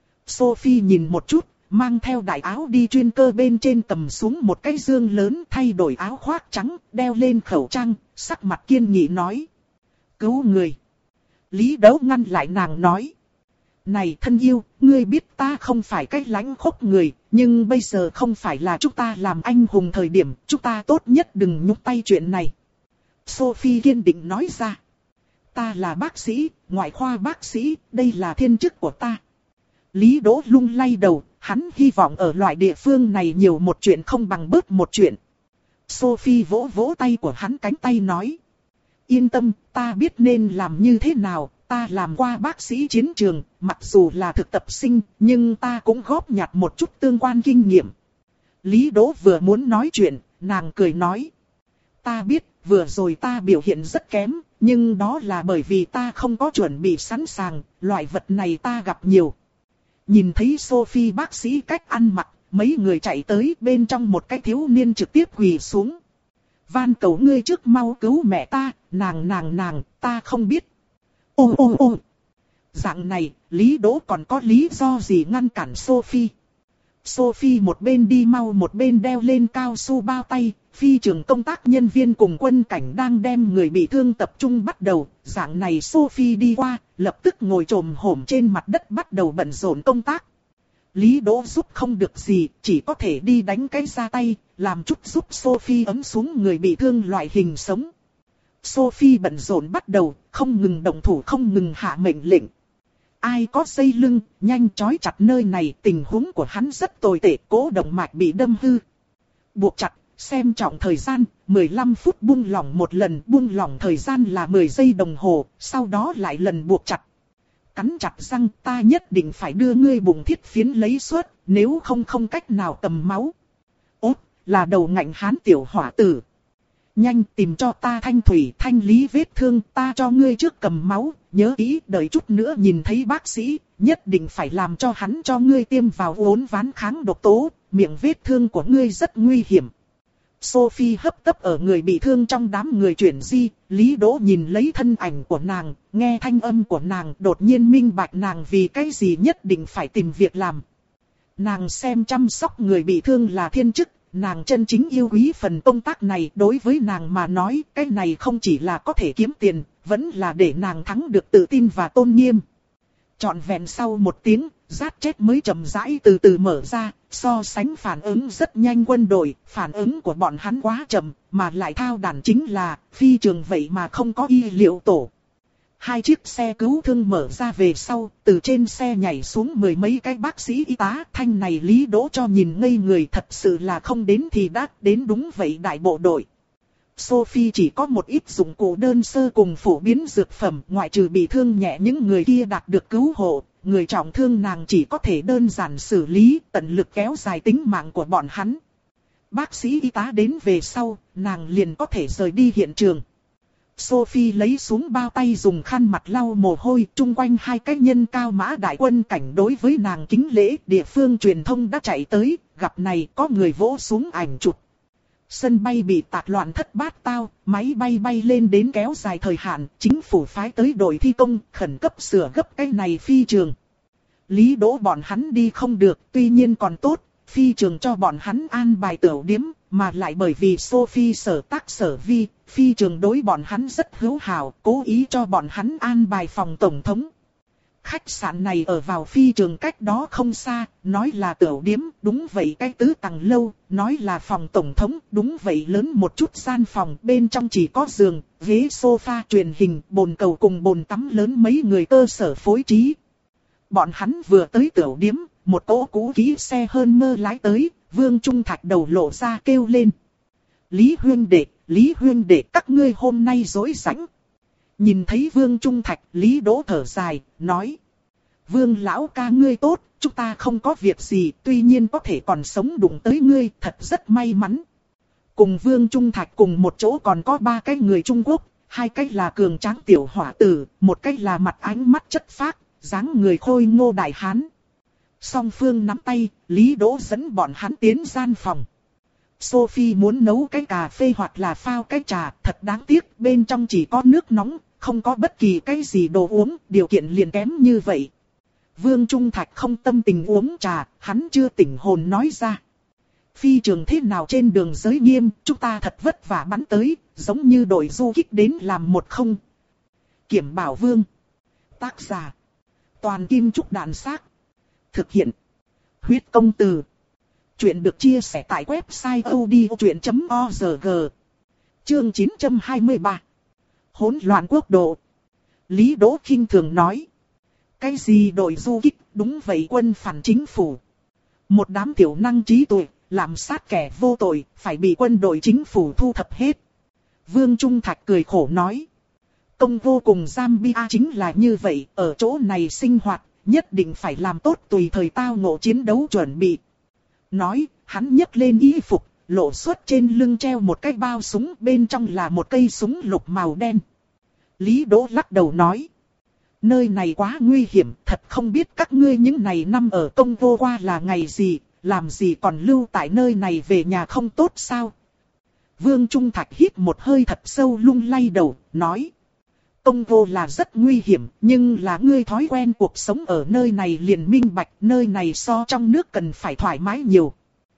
Sophie nhìn một chút, mang theo đại áo đi chuyên cơ bên trên cầm xuống một cái dương lớn, thay đổi áo khoác trắng, đeo lên khẩu trang, sắc mặt kiên nghị nói. Cứu người. Lý Đấu ngăn lại nàng nói. Này thân yêu, ngươi biết ta không phải cách lãnh khốc người, nhưng bây giờ không phải là chúng ta làm anh hùng thời điểm, chúng ta tốt nhất đừng nhúc tay chuyện này. Sophie kiên định nói ra. Ta là bác sĩ, ngoại khoa bác sĩ, đây là thiên chức của ta. Lý Đỗ lung lay đầu, hắn hy vọng ở loại địa phương này nhiều một chuyện không bằng bớt một chuyện. Sophie vỗ vỗ tay của hắn cánh tay nói. Yên tâm, ta biết nên làm như thế nào, ta làm qua bác sĩ chiến trường, mặc dù là thực tập sinh, nhưng ta cũng góp nhặt một chút tương quan kinh nghiệm. Lý Đỗ vừa muốn nói chuyện, nàng cười nói. Ta biết, vừa rồi ta biểu hiện rất kém, nhưng đó là bởi vì ta không có chuẩn bị sẵn sàng, loại vật này ta gặp nhiều. Nhìn thấy Sophie bác sĩ cách ăn mặc, mấy người chạy tới bên trong một cái thiếu niên trực tiếp quỳ xuống. Van cầu ngươi trước mau cứu mẹ ta, nàng nàng nàng, ta không biết. Ô ô ô. Dạng này, Lý Đỗ còn có lý do gì ngăn cản Sophie? Sophie một bên đi mau một bên đeo lên cao su bao tay, phi trường công tác nhân viên cùng Quân Cảnh đang đem người bị thương tập trung bắt đầu. Dạng này Sophie đi qua, lập tức ngồi trồm hổm trên mặt đất bắt đầu bận rộn công tác. Lý Đỗ giúp không được gì, chỉ có thể đi đánh cái ra tay, làm chút giúp Sophie ấm xuống người bị thương loại hình sống. Sophie bận rộn bắt đầu, không ngừng động thủ không ngừng hạ mệnh lệnh. Ai có dây lưng, nhanh trói chặt nơi này, tình huống của hắn rất tồi tệ, cố động mạch bị đâm hư. Buộc chặt, xem trọng thời gian, mười lăm phút buông lỏng một lần, buông lỏng thời gian là mười giây đồng hồ, sau đó lại lần buộc chặt. Cắn chặt răng, ta nhất định phải đưa ngươi bụng thiết phiến lấy suốt, nếu không không cách nào cầm máu. Ốt, là đầu ngạnh hán tiểu hỏa tử. Nhanh tìm cho ta thanh thủy thanh lý vết thương, ta cho ngươi trước cầm máu, nhớ kỹ đợi chút nữa nhìn thấy bác sĩ, nhất định phải làm cho hắn cho ngươi tiêm vào uốn ván kháng độc tố, miệng vết thương của ngươi rất nguy hiểm. Sophie hấp tấp ở người bị thương trong đám người chuyển di, Lý Đỗ nhìn lấy thân ảnh của nàng, nghe thanh âm của nàng đột nhiên minh bạch nàng vì cái gì nhất định phải tìm việc làm. Nàng xem chăm sóc người bị thương là thiên chức, nàng chân chính yêu quý phần công tác này, đối với nàng mà nói cái này không chỉ là có thể kiếm tiền, vẫn là để nàng thắng được tự tin và tôn nghiêm. Trọn vẹn sau một tiếng, rát chết mới chậm rãi từ từ mở ra, so sánh phản ứng rất nhanh quân đội, phản ứng của bọn hắn quá chậm, mà lại thao đản chính là, phi trường vậy mà không có y liệu tổ. Hai chiếc xe cứu thương mở ra về sau, từ trên xe nhảy xuống mười mấy cái bác sĩ y tá, thanh này Lý Đỗ cho nhìn ngây người, thật sự là không đến thì đã đến đúng vậy đại bộ đội. Sophie chỉ có một ít dụng cụ đơn sơ cùng phổ biến dược phẩm, ngoại trừ bị thương nhẹ những người kia đạt được cứu hộ, người trọng thương nàng chỉ có thể đơn giản xử lý, tận lực kéo dài tính mạng của bọn hắn. Bác sĩ y tá đến về sau, nàng liền có thể rời đi hiện trường. Sophie lấy xuống bao tay dùng khăn mặt lau mồ hôi, chung quanh hai cái nhân cao mã đại Quân Cảnh đối với nàng kính lễ, địa phương truyền thông đã chạy tới, gặp này có người vỗ xuống ảnh chụp. Sân bay bị tạc loạn thất bát tao, máy bay bay lên đến kéo dài thời hạn, chính phủ phái tới đội thi công, khẩn cấp sửa gấp cái này phi trường. Lý Đỗ bọn hắn đi không được, tuy nhiên còn tốt, phi trường cho bọn hắn an bài tửu điếm, mà lại bởi vì Sophie sở tác sở vi, phi trường đối bọn hắn rất hữu hảo, cố ý cho bọn hắn an bài phòng tổng thống. Khách sạn này ở vào phi trường cách đó không xa, nói là tửu điếm, đúng vậy cái tứ tầng lâu, nói là phòng tổng thống, đúng vậy lớn một chút gian phòng, bên trong chỉ có giường, ghế sofa, truyền hình, bồn cầu cùng bồn tắm lớn mấy người cơ sở phối trí. Bọn hắn vừa tới tửu điếm, một cỗ cũ kỹ xe hơn mơ lái tới, Vương Trung Thạch đầu lộ ra kêu lên. Lý huynh đệ, Lý huynh đệ, các ngươi hôm nay rỗi rãnh. Nhìn thấy Vương Trung Thạch, Lý Đỗ thở dài, nói. Vương lão ca ngươi tốt, chúng ta không có việc gì, tuy nhiên có thể còn sống đụng tới ngươi, thật rất may mắn. Cùng Vương Trung Thạch cùng một chỗ còn có ba cái người Trung Quốc, hai cái là cường tráng tiểu hỏa tử, một cái là mặt ánh mắt chất phác, dáng người khôi ngô đại hán. Song phương nắm tay, Lý Đỗ dẫn bọn hắn tiến gian phòng. Sophie muốn nấu cái cà phê hoặc là phao cái trà, thật đáng tiếc, bên trong chỉ có nước nóng, không có bất kỳ cái gì đồ uống, điều kiện liền kém như vậy. Vương Trung Thạch không tâm tình uống trà, hắn chưa tỉnh hồn nói ra. Phi trường thế nào trên đường giới nghiêm, chúng ta thật vất vả bắn tới, giống như đội du kích đến làm một không. Kiểm Bảo Vương. Tác giả. Toàn Kim Trúc Đạn Xác. Thực hiện. Huyết Công Từ. Chuyện được chia sẻ tại website odchuyện chấm org. Chương chín trăm hai mươi ba. Hỗn loạn quốc độ. Lý Đỗ khinh thường nói. Cái gì đội du kích, đúng vậy quân phản chính phủ. Một đám tiểu năng trí tuệ, làm sát kẻ vô tội, phải bị quân đội chính phủ thu thập hết. Vương Trung Thạch cười khổ nói. Công vô cùng Zambia chính là như vậy, ở chỗ này sinh hoạt, nhất định phải làm tốt tùy thời tao ngộ chiến đấu chuẩn bị. Nói, hắn nhấc lên y phục, lộ xuất trên lưng treo một cái bao súng, bên trong là một cây súng lục màu đen. Lý Đỗ lắc đầu nói. Nơi này quá nguy hiểm, thật không biết các ngươi những ngày năm ở Công vô qua là ngày gì, làm gì còn lưu tại nơi này về nhà không tốt sao? Vương Trung Thạch hít một hơi thật sâu lung lay đầu, nói. Công vô là rất nguy hiểm, nhưng là ngươi thói quen cuộc sống ở nơi này liền minh bạch, nơi này so trong nước cần phải thoải mái nhiều.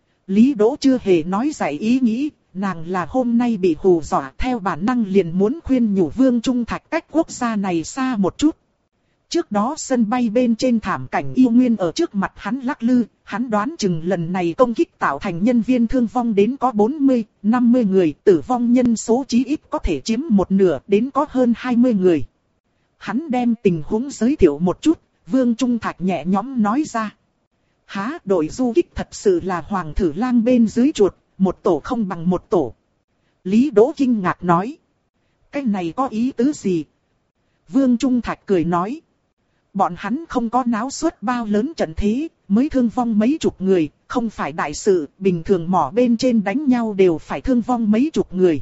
Lý Đỗ chưa hề nói giải ý nghĩ, nàng là hôm nay bị hù dọa, theo bản năng liền muốn khuyên nhủ Vương Trung Thạch cách quốc gia này xa một chút. Trước đó sân bay bên trên thảm cảnh yêu nguyên ở trước mặt hắn lắc lư, hắn đoán chừng lần này công kích tạo thành nhân viên thương vong đến có bốn mươi, năm mươi người, tử vong nhân số chí ít có thể chiếm một nửa đến có hơn hai mươi người. Hắn đem tình huống giới thiệu một chút, Vương Trung Thạch nhẹ nhõm nói ra. Há, đội du kích thật sự là hoàng thử lang bên dưới chuột, một tổ không bằng một tổ. Lý Đỗ kinh ngạc nói. Cái này có ý tứ gì? Vương Trung Thạch cười nói. Bọn hắn không có náo suất bao lớn trận thế, mới thương vong mấy chục người, không phải đại sự, bình thường mỏ bên trên đánh nhau đều phải thương vong mấy chục người.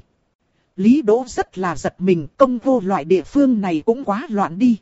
Lý Đỗ rất là giật mình, Công vô loại địa phương này cũng quá loạn đi.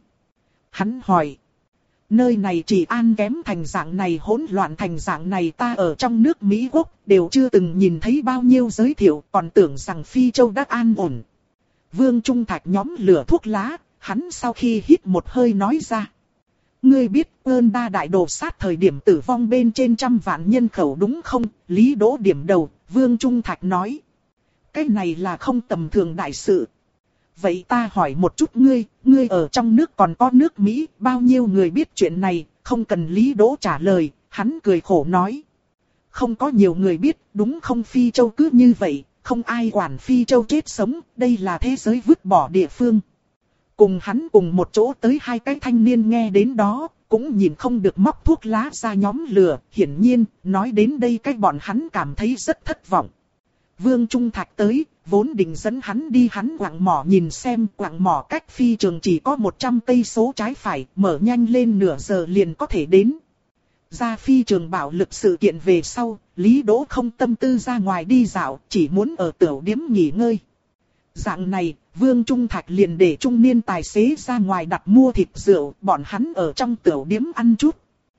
Hắn hỏi, nơi này chỉ an kém thành dạng này, hỗn loạn thành dạng này, ta ở trong nước Mỹ Quốc đều chưa từng nhìn thấy bao nhiêu giới thiệu, còn tưởng rằng Phi Châu đã an ổn. Vương Trung Thạch nhóm lửa thuốc lá, hắn sau khi hít một hơi nói ra. Ngươi biết ơn đa đại đồ sát thời điểm tử vong bên trên trăm vạn nhân khẩu đúng không? Lý Đỗ điểm đầu, Vương Trung Thạch nói. Cái này là không tầm thường đại sự. Vậy ta hỏi một chút ngươi, ngươi ở trong nước còn có nước Mỹ, bao nhiêu người biết chuyện này? Không cần Lý Đỗ trả lời, hắn cười khổ nói. Không có nhiều người biết, đúng không? Phi Châu cứ như vậy, không ai quản Phi Châu chết sống, đây là thế giới vứt bỏ địa phương. Cùng hắn cùng một chỗ tới hai cái thanh niên nghe đến đó, cũng nhìn không được móc thuốc lá ra nhóm lửa, hiển nhiên, nói đến đây cái bọn hắn cảm thấy rất thất vọng. Vương Trung Thạch tới, vốn định dẫn hắn đi hắn quặng mỏ nhìn xem, quặng mỏ cách phi trường chỉ có một trăm cây số trái phải, mở nhanh lên nửa giờ liền có thể đến. Ra phi trường bạo lực sự kiện về sau, Lý Đỗ không tâm tư ra ngoài đi dạo, chỉ muốn ở tiểu điếm nghỉ ngơi. Dạng này, Vương Trung Thạch liền để trung niên tài xế ra ngoài đặt mua thịt rượu, bọn hắn ở trong tiểu điếm ăn chút.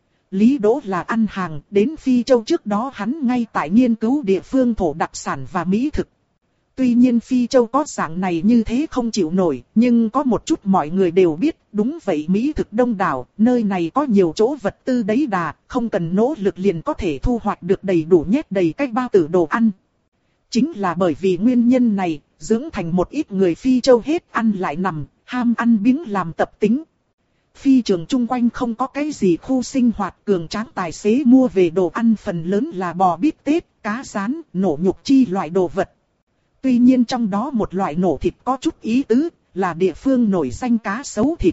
Lý Đỗ là ăn hàng, đến Phi Châu trước đó hắn ngay tại nghiên cứu địa phương thổ đặc sản và mỹ thực. Tuy nhiên Phi Châu có dạng này như thế không chịu nổi, nhưng có một chút mọi người đều biết, đúng vậy mỹ thực đông đảo, nơi này có nhiều chỗ vật tư đầy đà, không cần nỗ lực liền có thể thu hoạch được đầy đủ nhét đầy cái bao tử đồ ăn. Chính là bởi vì nguyên nhân này, dưỡng thành một ít người Phi Châu hết ăn lại nằm, ham ăn biếng làm tập tính. Phi trường chung quanh không có cái gì khu sinh hoạt, cường tráng tài xế mua về đồ ăn phần lớn là bò bít tết, cá rán, nổ nhục chi loại đồ vật. Tuy nhiên trong đó một loại nổ thịt có chút ý tứ, là địa phương nổi danh cá sấu thịt.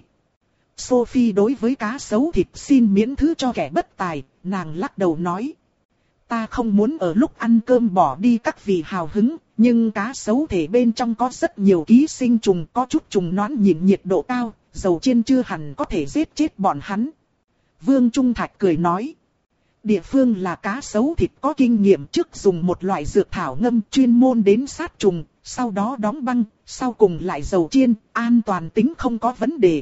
Sophie đối với cá sấu thịt xin miễn thứ cho kẻ bất tài, nàng lắc đầu nói. Ta không muốn ở lúc ăn cơm bỏ đi các vị hào hứng, nhưng cá sấu thể bên trong có rất nhiều ký sinh trùng, có chút trùng nõn nhìn nhiệt độ cao, dầu chiên chưa hẳn có thể giết chết bọn hắn. Vương Trung Thạch cười nói. Địa phương là cá sấu thịt có kinh nghiệm trước dùng một loại dược thảo ngâm chuyên môn đến sát trùng, sau đó đóng băng, sau cùng lại dầu chiên, an toàn tính không có vấn đề.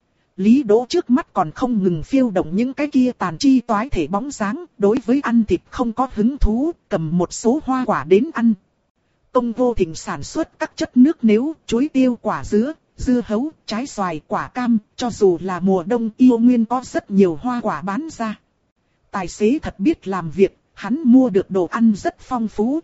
Lý Đỗ trước mắt còn không ngừng phiêu động những cái kia tàn chi toái thể bóng dáng, đối với ăn thịt không có hứng thú, cầm một số hoa quả đến ăn. Công Vô Thịnh sản xuất các chất nước nếu, chuối tiêu quả dứa, dưa hấu, trái xoài, quả cam, cho dù là mùa đông yêu nguyên có rất nhiều hoa quả bán ra. Tài xế thật biết làm việc, hắn mua được đồ ăn rất phong phú.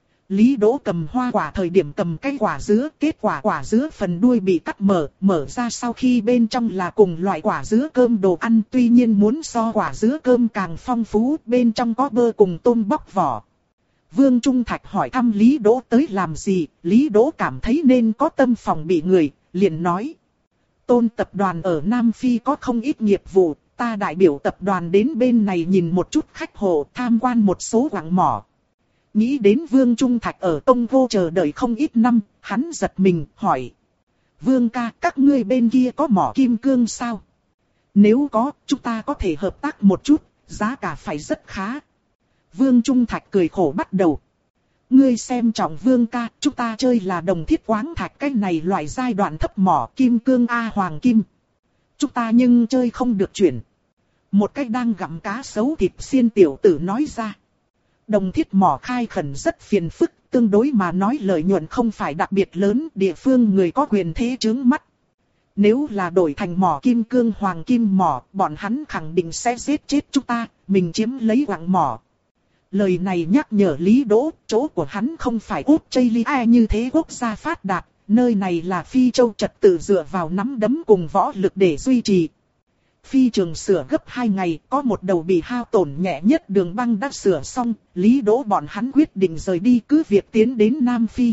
Lý Đỗ cầm hoa quả thời điểm cầm cái quả dứa, kết quả quả dứa phần đuôi bị cắt mở, mở ra sau khi bên trong là cùng loại quả dứa cơm đồ ăn, tuy nhiên muốn so quả dứa cơm càng phong phú, bên trong có bơ cùng tôm bóc vỏ. Vương Trung Thạch hỏi thăm Lý Đỗ tới làm gì, Lý Đỗ cảm thấy nên có tâm phòng bị người, liền nói. Tôn tập đoàn ở Nam Phi có không ít nghiệp vụ, ta đại biểu tập đoàn đến bên này nhìn một chút khách hộ, tham quan một số quặng mỏ. Nghĩ đến Vương Trung Thạch ở Tông Vô chờ đợi không ít năm, hắn giật mình, hỏi. Vương ca, các ngươi bên kia có mỏ kim cương sao? Nếu có, chúng ta có thể hợp tác một chút, giá cả phải rất khá. Vương Trung Thạch cười khổ bắt đầu. Ngươi xem trọng Vương ca, chúng ta chơi là đồng thiết quáng thạch cái này loại giai đoạn thấp mỏ kim cương A hoàng kim. Chúng ta nhưng chơi không được chuyển. Một cái đang gặm cá sấu thịt xiên tiểu tử nói ra. Đồng thiết mỏ khai khẩn rất phiền phức, tương đối mà nói lợi nhuận không phải đặc biệt lớn, địa phương người có quyền thế chướng mắt. Nếu là đổi thành mỏ kim cương hoàng kim mỏ, bọn hắn khẳng định sẽ giết chết chúng ta, mình chiếm lấy quặng mỏ. Lời này nhắc nhở Lý Đỗ, chỗ của hắn không phải Australia như thế quốc gia phát đạt, nơi này là Phi Châu trật tự dựa vào nắm đấm cùng võ lực để duy trì. Phi trường sửa gấp hai ngày, có một đầu bị hao tổn nhẹ nhất đường băng đã sửa xong, Lý Đỗ bọn hắn quyết định rời đi cứ việc tiến đến Nam Phi.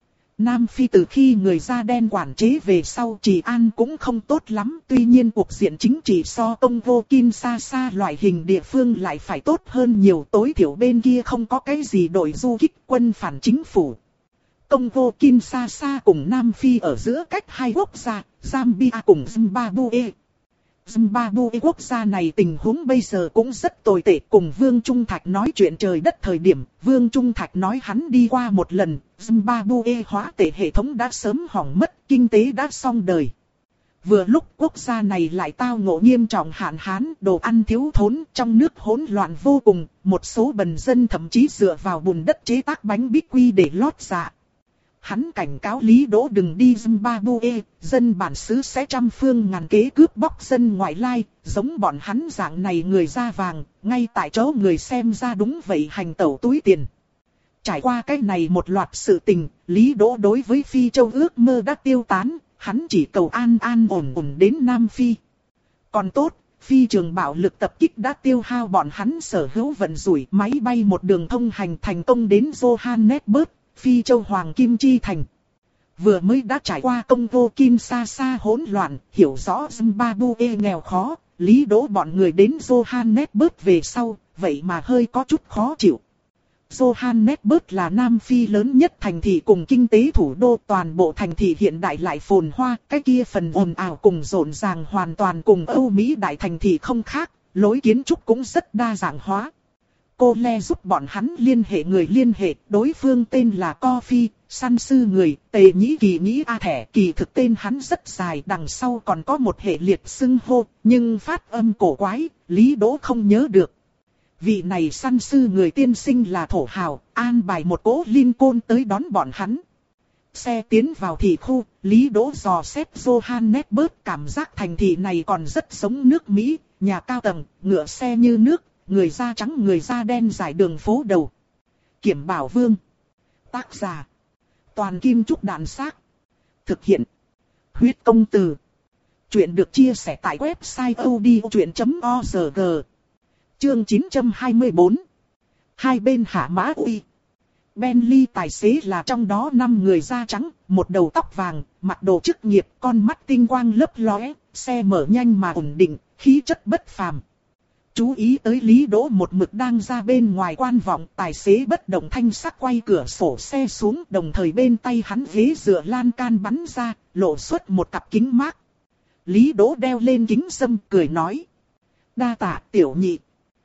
Nam Phi từ khi người da đen quản chế về sau治an cũng không tốt lắm, tuy nhiên cuộc diện chính trị so Công Vô Kinshasa loại hình địa phương lại phải tốt hơn nhiều, tối thiểu bên kia không có cái gì đội du kích quân phản chính phủ. Công Vô Kinshasa cùng Nam Phi ở giữa cách hai quốc gia, Zambia cùng Zimbabwe. Zimbabwe quốc gia này tình huống bây giờ cũng rất tồi tệ, cùng Vương Trung Thạch nói chuyện trời đất thời điểm, Vương Trung Thạch nói hắn đi qua một lần, Zimbabwe hóa tệ hệ thống đã sớm hỏng mất, kinh tế đã xong đời. Vừa lúc quốc gia này lại tao ngộ nghiêm trọng hạn hán, đồ ăn thiếu thốn, trong nước hỗn loạn vô cùng, một số bần dân thậm chí dựa vào bùn đất chế tác bánh bích quy để lót dạ. Hắn cảnh cáo Lý Đỗ đừng đi Zimbabwe, dân bản xứ sẽ trăm phương ngàn kế cướp bóc dân ngoại lai, giống bọn hắn dạng này người da vàng, ngay tại chỗ người xem ra đúng vậy hành tẩu túi tiền. Trải qua cái này một loạt sự tình, Lý Đỗ đối với Phi Châu ước mơ đã tiêu tán, hắn chỉ cầu an an ổn ổn đến Nam Phi. Còn tốt, phi trường bạo lực tập kích đã tiêu hao bọn hắn sở hữu vận rủi, máy bay một đường thông hành thành công đến Johannesburg. Phi Châu Hoàng Kim Chi Thành. Vừa mới đã trải qua Công Vô Kinshasa hỗn loạn, hiểu rõ Zimbabwe nghèo khó, Lý Đỗ bọn người đến Johannesburg về sau, vậy mà hơi có chút khó chịu. Johannesburg là Nam Phi lớn nhất thành thị cùng kinh tế thủ đô, toàn bộ thành thị hiện đại lại phồn hoa, cái kia phần ồn ào cùng rộn ràng hoàn toàn cùng Âu Mỹ đại thành thị không khác, lối kiến trúc cũng rất đa dạng hóa. Cô Le giúp bọn hắn liên hệ người liên hệ, đối phương tên là Coffee, săn sư người, Tề Nhĩ Kỳ Nhĩ A Thẻ, kỳ thực tên hắn rất dài, đằng sau còn có một hệ liệt xưng hô, nhưng phát âm cổ quái, Lý Đỗ không nhớ được. Vị này săn sư người tiên sinh là thổ hào, an bài một cỗ Lincoln tới đón bọn hắn. Xe tiến vào thị khu, Lý Đỗ dò xét Johannesburg, cảm giác thành thị này còn rất giống nước Mỹ, nhà cao tầng, ngựa xe như nước. Người da trắng người da đen giải đường phố đầu. Kiểm Bảo Vương. Tác giả. Toàn Kim Trúc Đạn Xác. Thực hiện. Huyết Công Từ. Chuyện được chia sẻ tại website odchuyện chấm org. Chương chín trăm hai mươi bốn. Hai bên hạ mã uy. Bentley tài xế là trong đó năm người da trắng, một đầu tóc vàng, mặc đồ chức nghiệp, con mắt tinh quang lấp lóe, xe mở nhanh mà ổn định, khí chất bất phàm. Chú ý tới Lý Đỗ một mực đang ra bên ngoài quan vọng, tài xế bất động thanh sắc quay cửa sổ xe xuống, đồng thời bên tay hắn ghế dựa lan can bắn ra, lộ xuất một cặp kính mát. Lý Đỗ đeo lên kính râm, cười nói. Đa tạ tiểu nhị.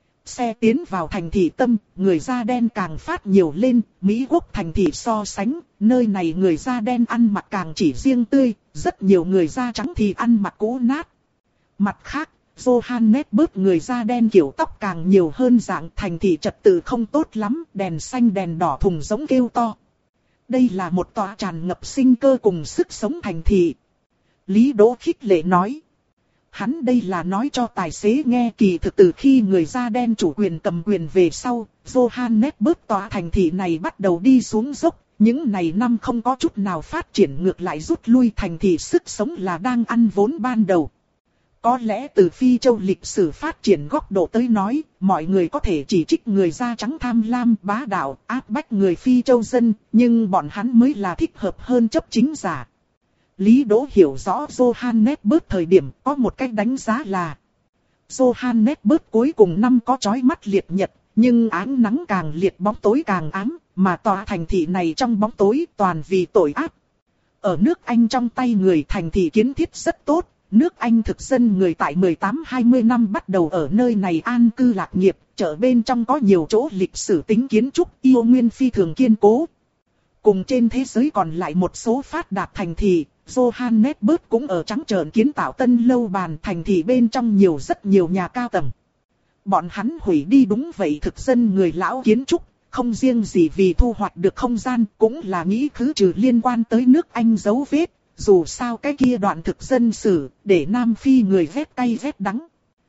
Xe tiến vào thành thị tâm, người da đen càng phát nhiều lên, Mỹ Quốc thành thị so sánh, nơi này người da đen ăn mặc càng chỉ riêng tươi, rất nhiều người da trắng thì ăn mặc cũ nát. Mặt khác, Johannesburg người da đen kiểu tóc càng nhiều hơn, dạng thành thị trật tự không tốt lắm, đèn xanh đèn đỏ thùng giống kêu to. Đây là một tòa tràn ngập sinh cơ cùng sức sống thành thị. Lý Đỗ khích lệ nói. Hắn đây là nói cho tài xế nghe, kỳ thực từ khi người da đen chủ quyền cầm quyền về sau, Johannesburg tòa thành thị này bắt đầu đi xuống dốc. Những này năm không có chút nào phát triển, ngược lại rút lui, thành thị sức sống là đang ăn vốn ban đầu. Có lẽ từ Phi Châu lịch sử phát triển góc độ tới nói, mọi người có thể chỉ trích người da trắng tham lam, bá đạo, áp bách người Phi Châu dân, nhưng bọn hắn mới là thích hợp hơn chấp chính giả. Lý Đỗ hiểu rõ Johannesburg thời điểm có một cách đánh giá là Johannesburg cuối cùng năm có chói mắt liệt nhật, nhưng ánh nắng càng liệt bóng tối càng ám, mà tòa thành thị này trong bóng tối toàn vì tội ác. Ở nước Anh trong tay người, thành thị kiến thiết rất tốt. Nước Anh thực dân người tại mười tám hai mươi năm bắt đầu ở nơi này an cư lạc nghiệp, chợ bên trong có nhiều chỗ lịch sử tính kiến trúc yêu nguyên phi thường kiên cố. Cùng trên thế giới còn lại một số phát đạt thành thị, Johannesburg cũng ở trắng trợn kiến tạo tân lâu bàn, thành thị bên trong nhiều rất nhiều nhà cao tầng. Bọn hắn hủy đi đúng vậy thực dân người lão kiến trúc, không riêng gì vì thu hoạch được không gian, cũng là nghĩ khứ trừ liên quan tới nước Anh dấu vết. Dù sao cái kia đoạn thực dân sử, để Nam Phi người ghét cay ghét đắng.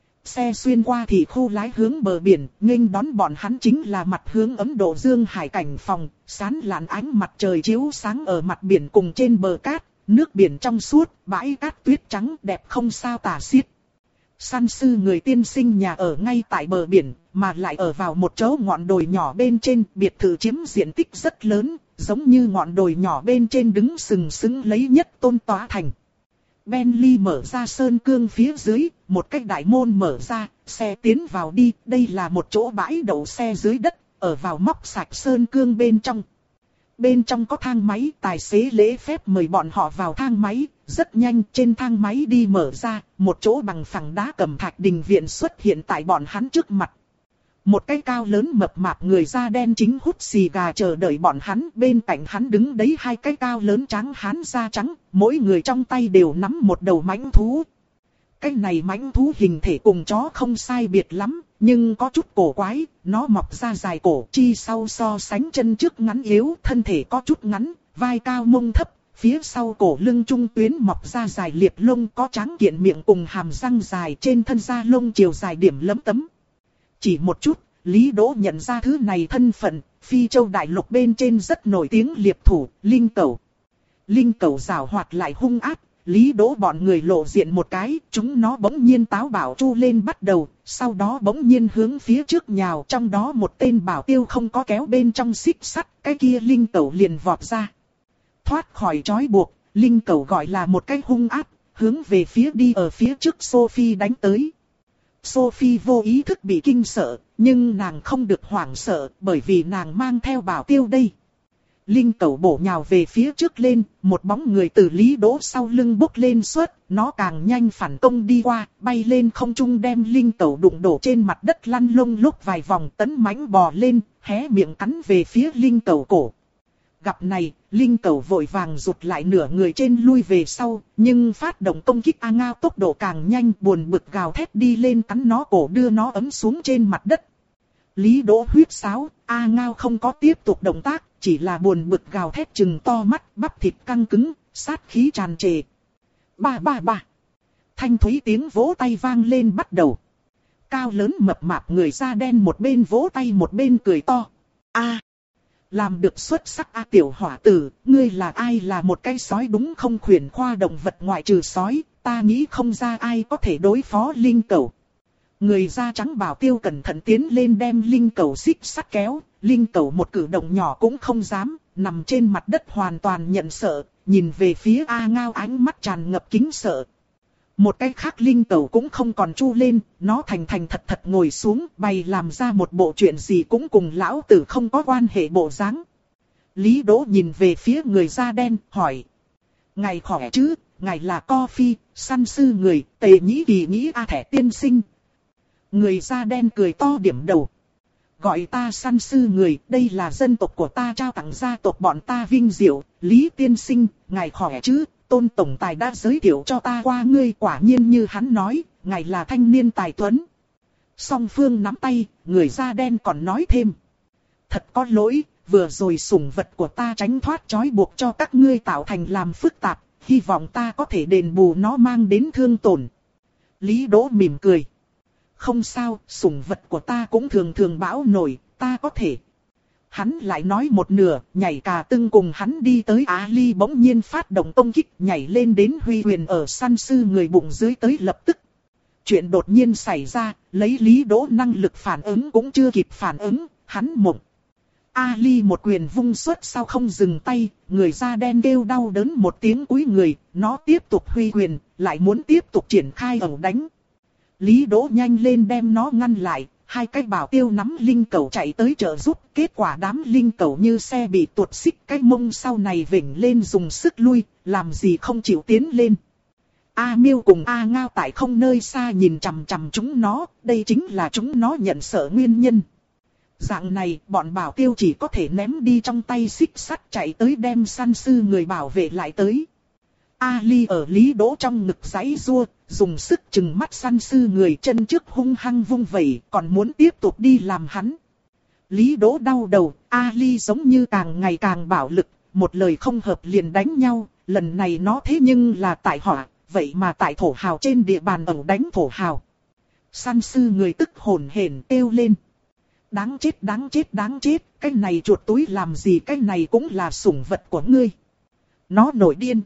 Xe xuyên qua thị khu lái hướng bờ biển, nghênh đón bọn hắn chính là mặt hướng Ấn Độ Dương hải cảnh phòng, sán lạn ánh mặt trời chiếu sáng ở mặt biển cùng trên bờ cát, nước biển trong suốt, bãi cát tuyết trắng đẹp không sao tả xiết. San sư người tiên sinh nhà ở ngay tại bờ biển, mà lại ở vào một chỗ ngọn đồi nhỏ bên trên, biệt thự chiếm diện tích rất lớn. Giống như ngọn đồi nhỏ bên trên đứng sừng sững lấy nhất tôn tòa thành. Bentley mở ra sơn cương phía dưới, một cái đại môn mở ra, xe tiến vào đi, đây là một chỗ bãi đậu xe dưới đất, ở vào móc sạch sơn cương bên trong. Bên trong có thang máy, tài xế lễ phép mời bọn họ vào thang máy, rất nhanh trên thang máy đi mở ra, một chỗ bằng phẳng đá cẩm thạch đình viện xuất hiện tại bọn hắn trước mặt. Một cái cao lớn mập mạp người da đen chính hút xì gà chờ đợi bọn hắn, bên cạnh hắn đứng đấy hai cái cao lớn trắng hán da trắng, mỗi người trong tay đều nắm một đầu mãnh thú. Cái này mãnh thú hình thể cùng chó không sai biệt lắm, nhưng có chút cổ quái, nó mọc ra dài cổ chi sau so sánh chân trước ngắn yếu, thân thể có chút ngắn, vai cao mông thấp, phía sau cổ lưng trung tuyến mọc ra dài liệp lông, có tráng kiện miệng cùng hàm răng dài, trên thân da lông chiều dài điểm lấm tấm. Chỉ một chút, Lý Đỗ nhận ra thứ này thân phận, Phi Châu đại lục bên trên rất nổi tiếng liệp thủ, linh cẩu. Linh cẩu giàu hoạt lại hung ác, Lý Đỗ bọn người lộ diện một cái, chúng nó bỗng nhiên táo bạo chu lên bắt đầu, sau đó bỗng nhiên hướng phía trước nhào, trong đó một tên bảo tiêu không có kéo bên trong xích sắt, cái kia linh cẩu liền vọt ra. Thoát khỏi trói buộc, linh cẩu gọi là một cái hung ác, hướng về phía đi ở phía trước Sophie đánh tới. Sophie vô ý thức bị kinh sợ, nhưng nàng không được hoảng sợ, bởi vì nàng mang theo bảo tiêu đây. Linh cẩu bổ nhào về phía trước lên, một bóng người từ Lý Đỗ sau lưng bốc lên suốt, nó càng nhanh phản công đi qua, bay lên không trung đem linh cẩu đụng đổ trên mặt đất lăn lông lúc vài vòng, tấn mãnh bò lên, hé miệng cắn về phía linh cẩu cổ. Gặp này, linh cẩu vội vàng rụt lại nửa người trên lui về sau, nhưng phát động công kích A Ngao tốc độ càng nhanh, buồn bực gào thét đi lên cắn nó cổ, đưa nó ấm xuống trên mặt đất. Lý Đỗ huýt sáo, A Ngao không có tiếp tục động tác, chỉ là buồn bực gào thét trừng to mắt, bắp thịt căng cứng, sát khí tràn trề. Ba ba ba. Thanh thúy tiếng vỗ tay vang lên bắt đầu. Cao lớn mập mạp người da đen một bên vỗ tay một bên cười to. A, làm được xuất sắc A tiểu hỏa tử, ngươi là ai, là một cái sói đúng không? Khuyển khoa động vật ngoại trừ sói, ta nghĩ không ra ai có thể đối phó linh cẩu. Người da trắng bảo tiêu cẩn thận tiến lên đem linh cẩu xích sắt kéo, linh cẩu một cử động nhỏ cũng không dám, nằm trên mặt đất hoàn toàn nhận sợ, nhìn về phía A Ngao ánh mắt tràn ngập kính sợ. Một cái khác linh cẩu cũng không còn chu lên, nó thành thành thật thật ngồi xuống bày làm ra một bộ chuyện gì cũng cùng lão tử không có quan hệ bộ dáng. Lý Đỗ nhìn về phía người da đen, hỏi. Ngài khỏe chứ, ngài là Coffee, săn sư người, Tề Nhĩ Kỳ nghĩ A Thẻ tiên sinh. Người da đen cười to điểm đầu. Gọi ta săn sư người, đây là dân tộc của ta trao tặng gia tộc bọn ta vinh diệu, Lý tiên sinh, ngài khỏe chứ, Tôn tổng tài đã giới thiệu cho ta qua ngươi, quả nhiên như hắn nói, ngài là thanh niên tài tuấn. Song phương nắm tay, người da đen còn nói thêm. Thật có lỗi, vừa rồi sủng vật của ta tránh thoát trói buộc cho các ngươi tạo thành làm phức tạp, hy vọng ta có thể đền bù nó mang đến thương tổn. Lý Đỗ mỉm cười. Không sao, sủng vật của ta cũng thường thường bão nổi, ta có thể. Hắn lại nói một nửa, nhảy cà tưng cùng hắn đi tới Ali bỗng nhiên phát động công kích, nhảy lên đến Huy Huyền ở săn sư người bụng dưới tới lập tức. Chuyện đột nhiên xảy ra, lấy Lý Đỗ năng lực phản ứng cũng chưa kịp phản ứng, hắn mộng. Ali một quyền vung xuất sau không dừng tay, người da đen kêu đau đớn một tiếng cúi người, nó tiếp tục huy quyền, lại muốn tiếp tục triển khai ẩu đánh. Lý Đỗ nhanh lên đem nó ngăn lại, hai cái bảo tiêu nắm linh cẩu chạy tới trợ giúp, kết quả đám linh cẩu như xe bị tuột xích, cái mông sau này vểnh lên dùng sức lui, làm gì không chịu tiến lên. A Miêu cùng A Ngao tại không nơi xa nhìn chằm chằm chúng nó, đây chính là chúng nó nhận sợ nguyên nhân. Dạng này, bọn bảo tiêu chỉ có thể ném đi trong tay xích sắt chạy tới đem săn sư người bảo vệ lại tới. Ali ở Lý Đỗ trong ngực giãy giụa, dùng sức chừng mắt săn sư người chân trước hung hăng vung vẩy, còn muốn tiếp tục đi làm hắn. Lý Đỗ đau đầu, Ali giống như càng ngày càng bạo lực, một lời không hợp liền đánh nhau, lần này nó thế nhưng là tại hỏa, vậy mà tại thổ hào trên địa bàn ẩu đánh thổ hào. Săn sư người tức hồn hển kêu lên. Đáng chết đáng chết đáng chết, cái này chuột túi làm gì, cái này cũng là sủng vật của ngươi. Nó nổi điên.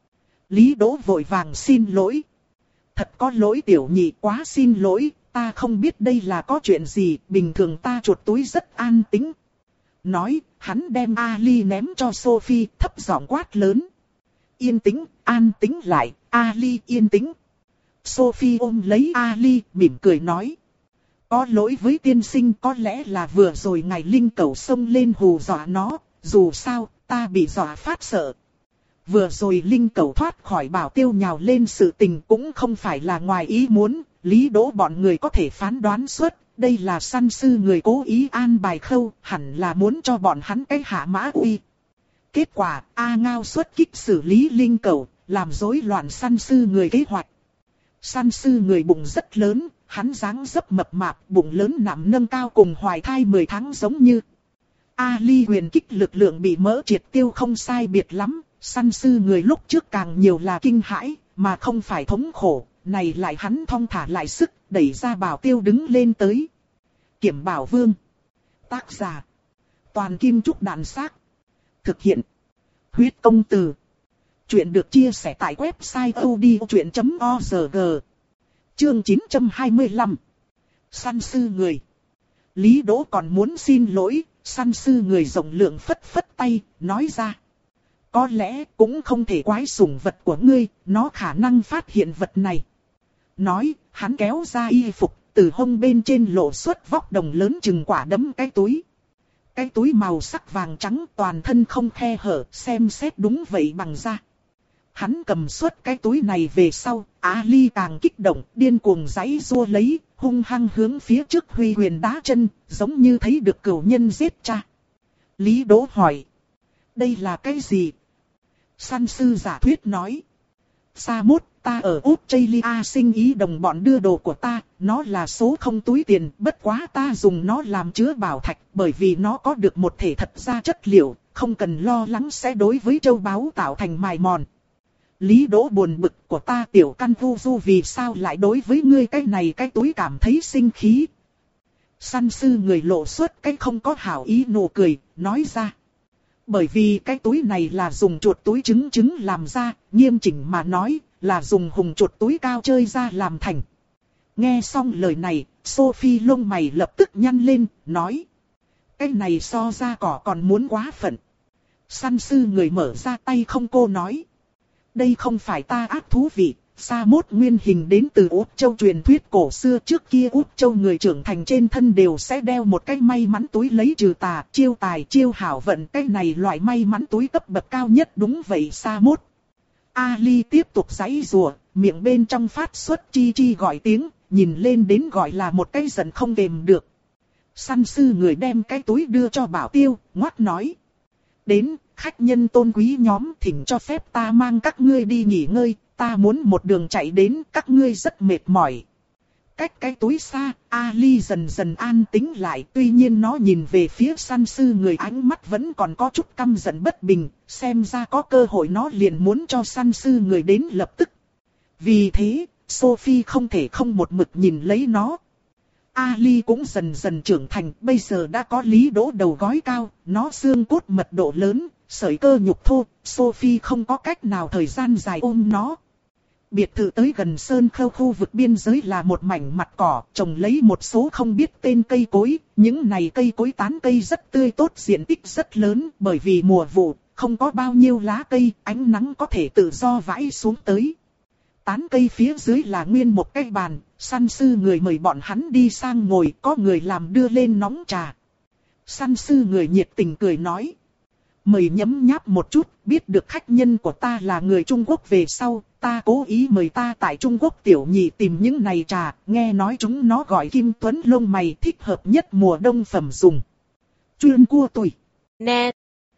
Lý Đỗ vội vàng xin lỗi. Thật có lỗi tiểu nhị, quá xin lỗi, ta không biết đây là có chuyện gì, bình thường ta chuột túi rất an tĩnh. Nói, hắn đem Ali ném cho Sophie, thấp giọng quát lớn. Yên tĩnh, an tĩnh lại, Ali yên tĩnh. Sophie ôm lấy Ali, mỉm cười nói. Có lỗi với tiên sinh, có lẽ là vừa rồi ngài linh cẩu xông lên hù dọa nó, dù sao, ta bị dọa phát sợ. Vừa rồi linh cẩu thoát khỏi bảo tiêu nhào lên sự tình cũng không phải là ngoài ý muốn, Lý Đỗ bọn người có thể phán đoán suốt, đây là săn sư người cố ý an bài khâu, hẳn là muốn cho bọn hắn cái hạ mã uy. Kết quả, A Ngao xuất kích xử lý linh cẩu, làm rối loạn săn sư người kế hoạch. Săn sư người bụng rất lớn, hắn dáng dấp mập mạp, bụng lớn nằm nâng cao cùng hoài thai mười tháng giống như. Ali huyền kích lực lượng bị mỡ triệt tiêu không sai biệt lắm, săn sư người lúc trước càng nhiều là kinh hãi, mà không phải thống khổ, này lại hắn thong thả lại sức, đẩy ra bảo tiêu đứng lên tới. Kiểm Bảo Vương. Tác giả. Toàn Kim Trúc Đạn Xác. Thực hiện. Huyết Công Từ. Chuyện được chia sẻ tại website odchuyện chấm org. Chương chín trăm hai mươi lăm. Săn sư người. Lý Đỗ còn muốn xin lỗi, săn sư người rộng lượng phất phất tay, nói ra. Có lẽ cũng không thể quái sủng vật của ngươi, nó khả năng phát hiện vật này. Nói, hắn kéo ra y phục, từ hông bên trên lộ xuất vóc đồng lớn chừng quả đấm cái túi. Cái túi màu sắc vàng trắng toàn thân không khe hở, xem xét đúng vậy bằng da. Hắn cầm suốt cái túi này về sau, Ali càng kích động, điên cuồng giãy giụa lấy, hung hăng hướng phía trước Huy Huyền đá chân, giống như thấy được cửu nhân giết cha. Lý Đỗ hỏi, đây là cái gì? Săn sư giả thuyết nói, Sa mốt, ta ở Australia sinh ý đồng bọn đưa đồ của ta, nó là số không túi tiền, bất quá ta dùng nó làm chứa bảo thạch, bởi vì nó có được một thể thật ra chất liệu, không cần lo lắng sẽ đối với châu báu tạo thành mài mòn. Lý Đỗ buồn bực, của ta tiểu căn vu du vì sao lại đối với ngươi cái này cái túi cảm thấy sinh khí. Săn sư người lộ xuất cái không có hảo ý nụ cười, nói ra. Bởi vì cái túi này là dùng chuột túi trứng trứng làm ra, nghiêm chỉnh mà nói, là dùng hùng chuột túi cao chơi ra làm thành. Nghe xong lời này, Sophie lông mày lập tức nhăn lên, nói. Cái này so ra cỏ còn muốn quá phận. Săn sư người mở ra tay không cô nói. Đây không phải ta ác thú vị, Sa mốt nguyên hình đến từ Úc Châu truyền thuyết cổ xưa, trước kia Úc Châu người trưởng thành trên thân đều sẽ đeo một cái may mắn túi lấy trừ tà, chiêu tài, chiêu hảo vận. Cái này loại may mắn túi cấp bậc cao nhất. Đúng vậy Sa mốt. Ali tiếp tục giãy giụa, miệng bên trong phát xuất chi chi gọi tiếng, nhìn lên đến gọi là một cái giận không kềm được. Săn sư người đem cái túi đưa cho Bảo Tiêu, ngoắc nói. Đến, khách nhân tôn quý nhóm, thỉnh cho phép ta mang các ngươi đi nghỉ ngơi, ta muốn một đường chạy đến, các ngươi rất mệt mỏi. Cách cái túi xa, Ali dần dần an tĩnh lại, tuy nhiên nó nhìn về phía săn sư người ánh mắt vẫn còn có chút căm giận bất bình, xem ra có cơ hội nó liền muốn cho săn sư người đến lập tức. Vì thế, Sophie không thể không một mực nhìn lấy nó. Ali cũng dần dần trưởng thành, bây giờ đã có Lý Đỗ đầu gói cao, nó xương cốt mật độ lớn, sợi cơ nhục thô, Sophie không có cách nào thời gian dài ôm nó. Biệt thự tới gần sơn khâu khu vực biên giới là một mảnh mặt cỏ, trồng lấy một số không biết tên cây cối, những này cây cối tán cây rất tươi tốt, diện tích rất lớn, bởi vì mùa vụ, không có bao nhiêu lá cây, ánh nắng có thể tự do vãi xuống tới. Tán cây phía dưới là nguyên một cái bàn, săn sư người mời bọn hắn đi sang ngồi, có người làm đưa lên nóng trà. Săn sư người nhiệt tình cười nói. Mời nhấm nháp một chút, biết được khách nhân của ta là người Trung Quốc về sau, ta cố ý mời ta tại Trung Quốc tiểu nhị tìm những này trà, nghe nói chúng nó gọi kim tuấn lông mày, thích hợp nhất mùa đông phẩm dùng. Chuyên cua tuổi. Nè.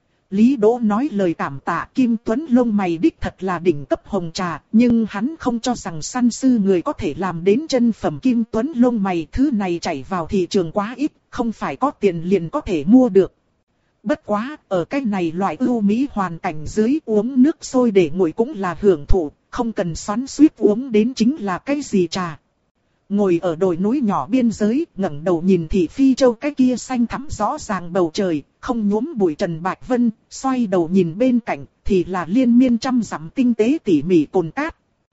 Lý Đỗ nói lời cảm tạ, kim tuấn lông mày đích thật là đỉnh cấp hồng trà, nhưng hắn không cho rằng săn sư người có thể làm đến chân phẩm kim tuấn lông mày, thứ này chảy vào thị trường quá ít, không phải có tiền liền có thể mua được. Bất quá, ở cái này loại ưu mỹ hoàn cảnh dưới uống nước sôi để nguội cũng là hưởng thụ, không cần xoắn xuýt uống đến chính là cái gì trà. Ngồi ở đồi núi nhỏ biên giới, ngẩng đầu nhìn thị phi châu cái kia xanh thắm rõ ràng bầu trời, không nhuốm bụi trần bạch vân, xoay đầu nhìn bên cạnh, thì là liên miên trăm dặm tinh tế tỉ mỉ cồn cát.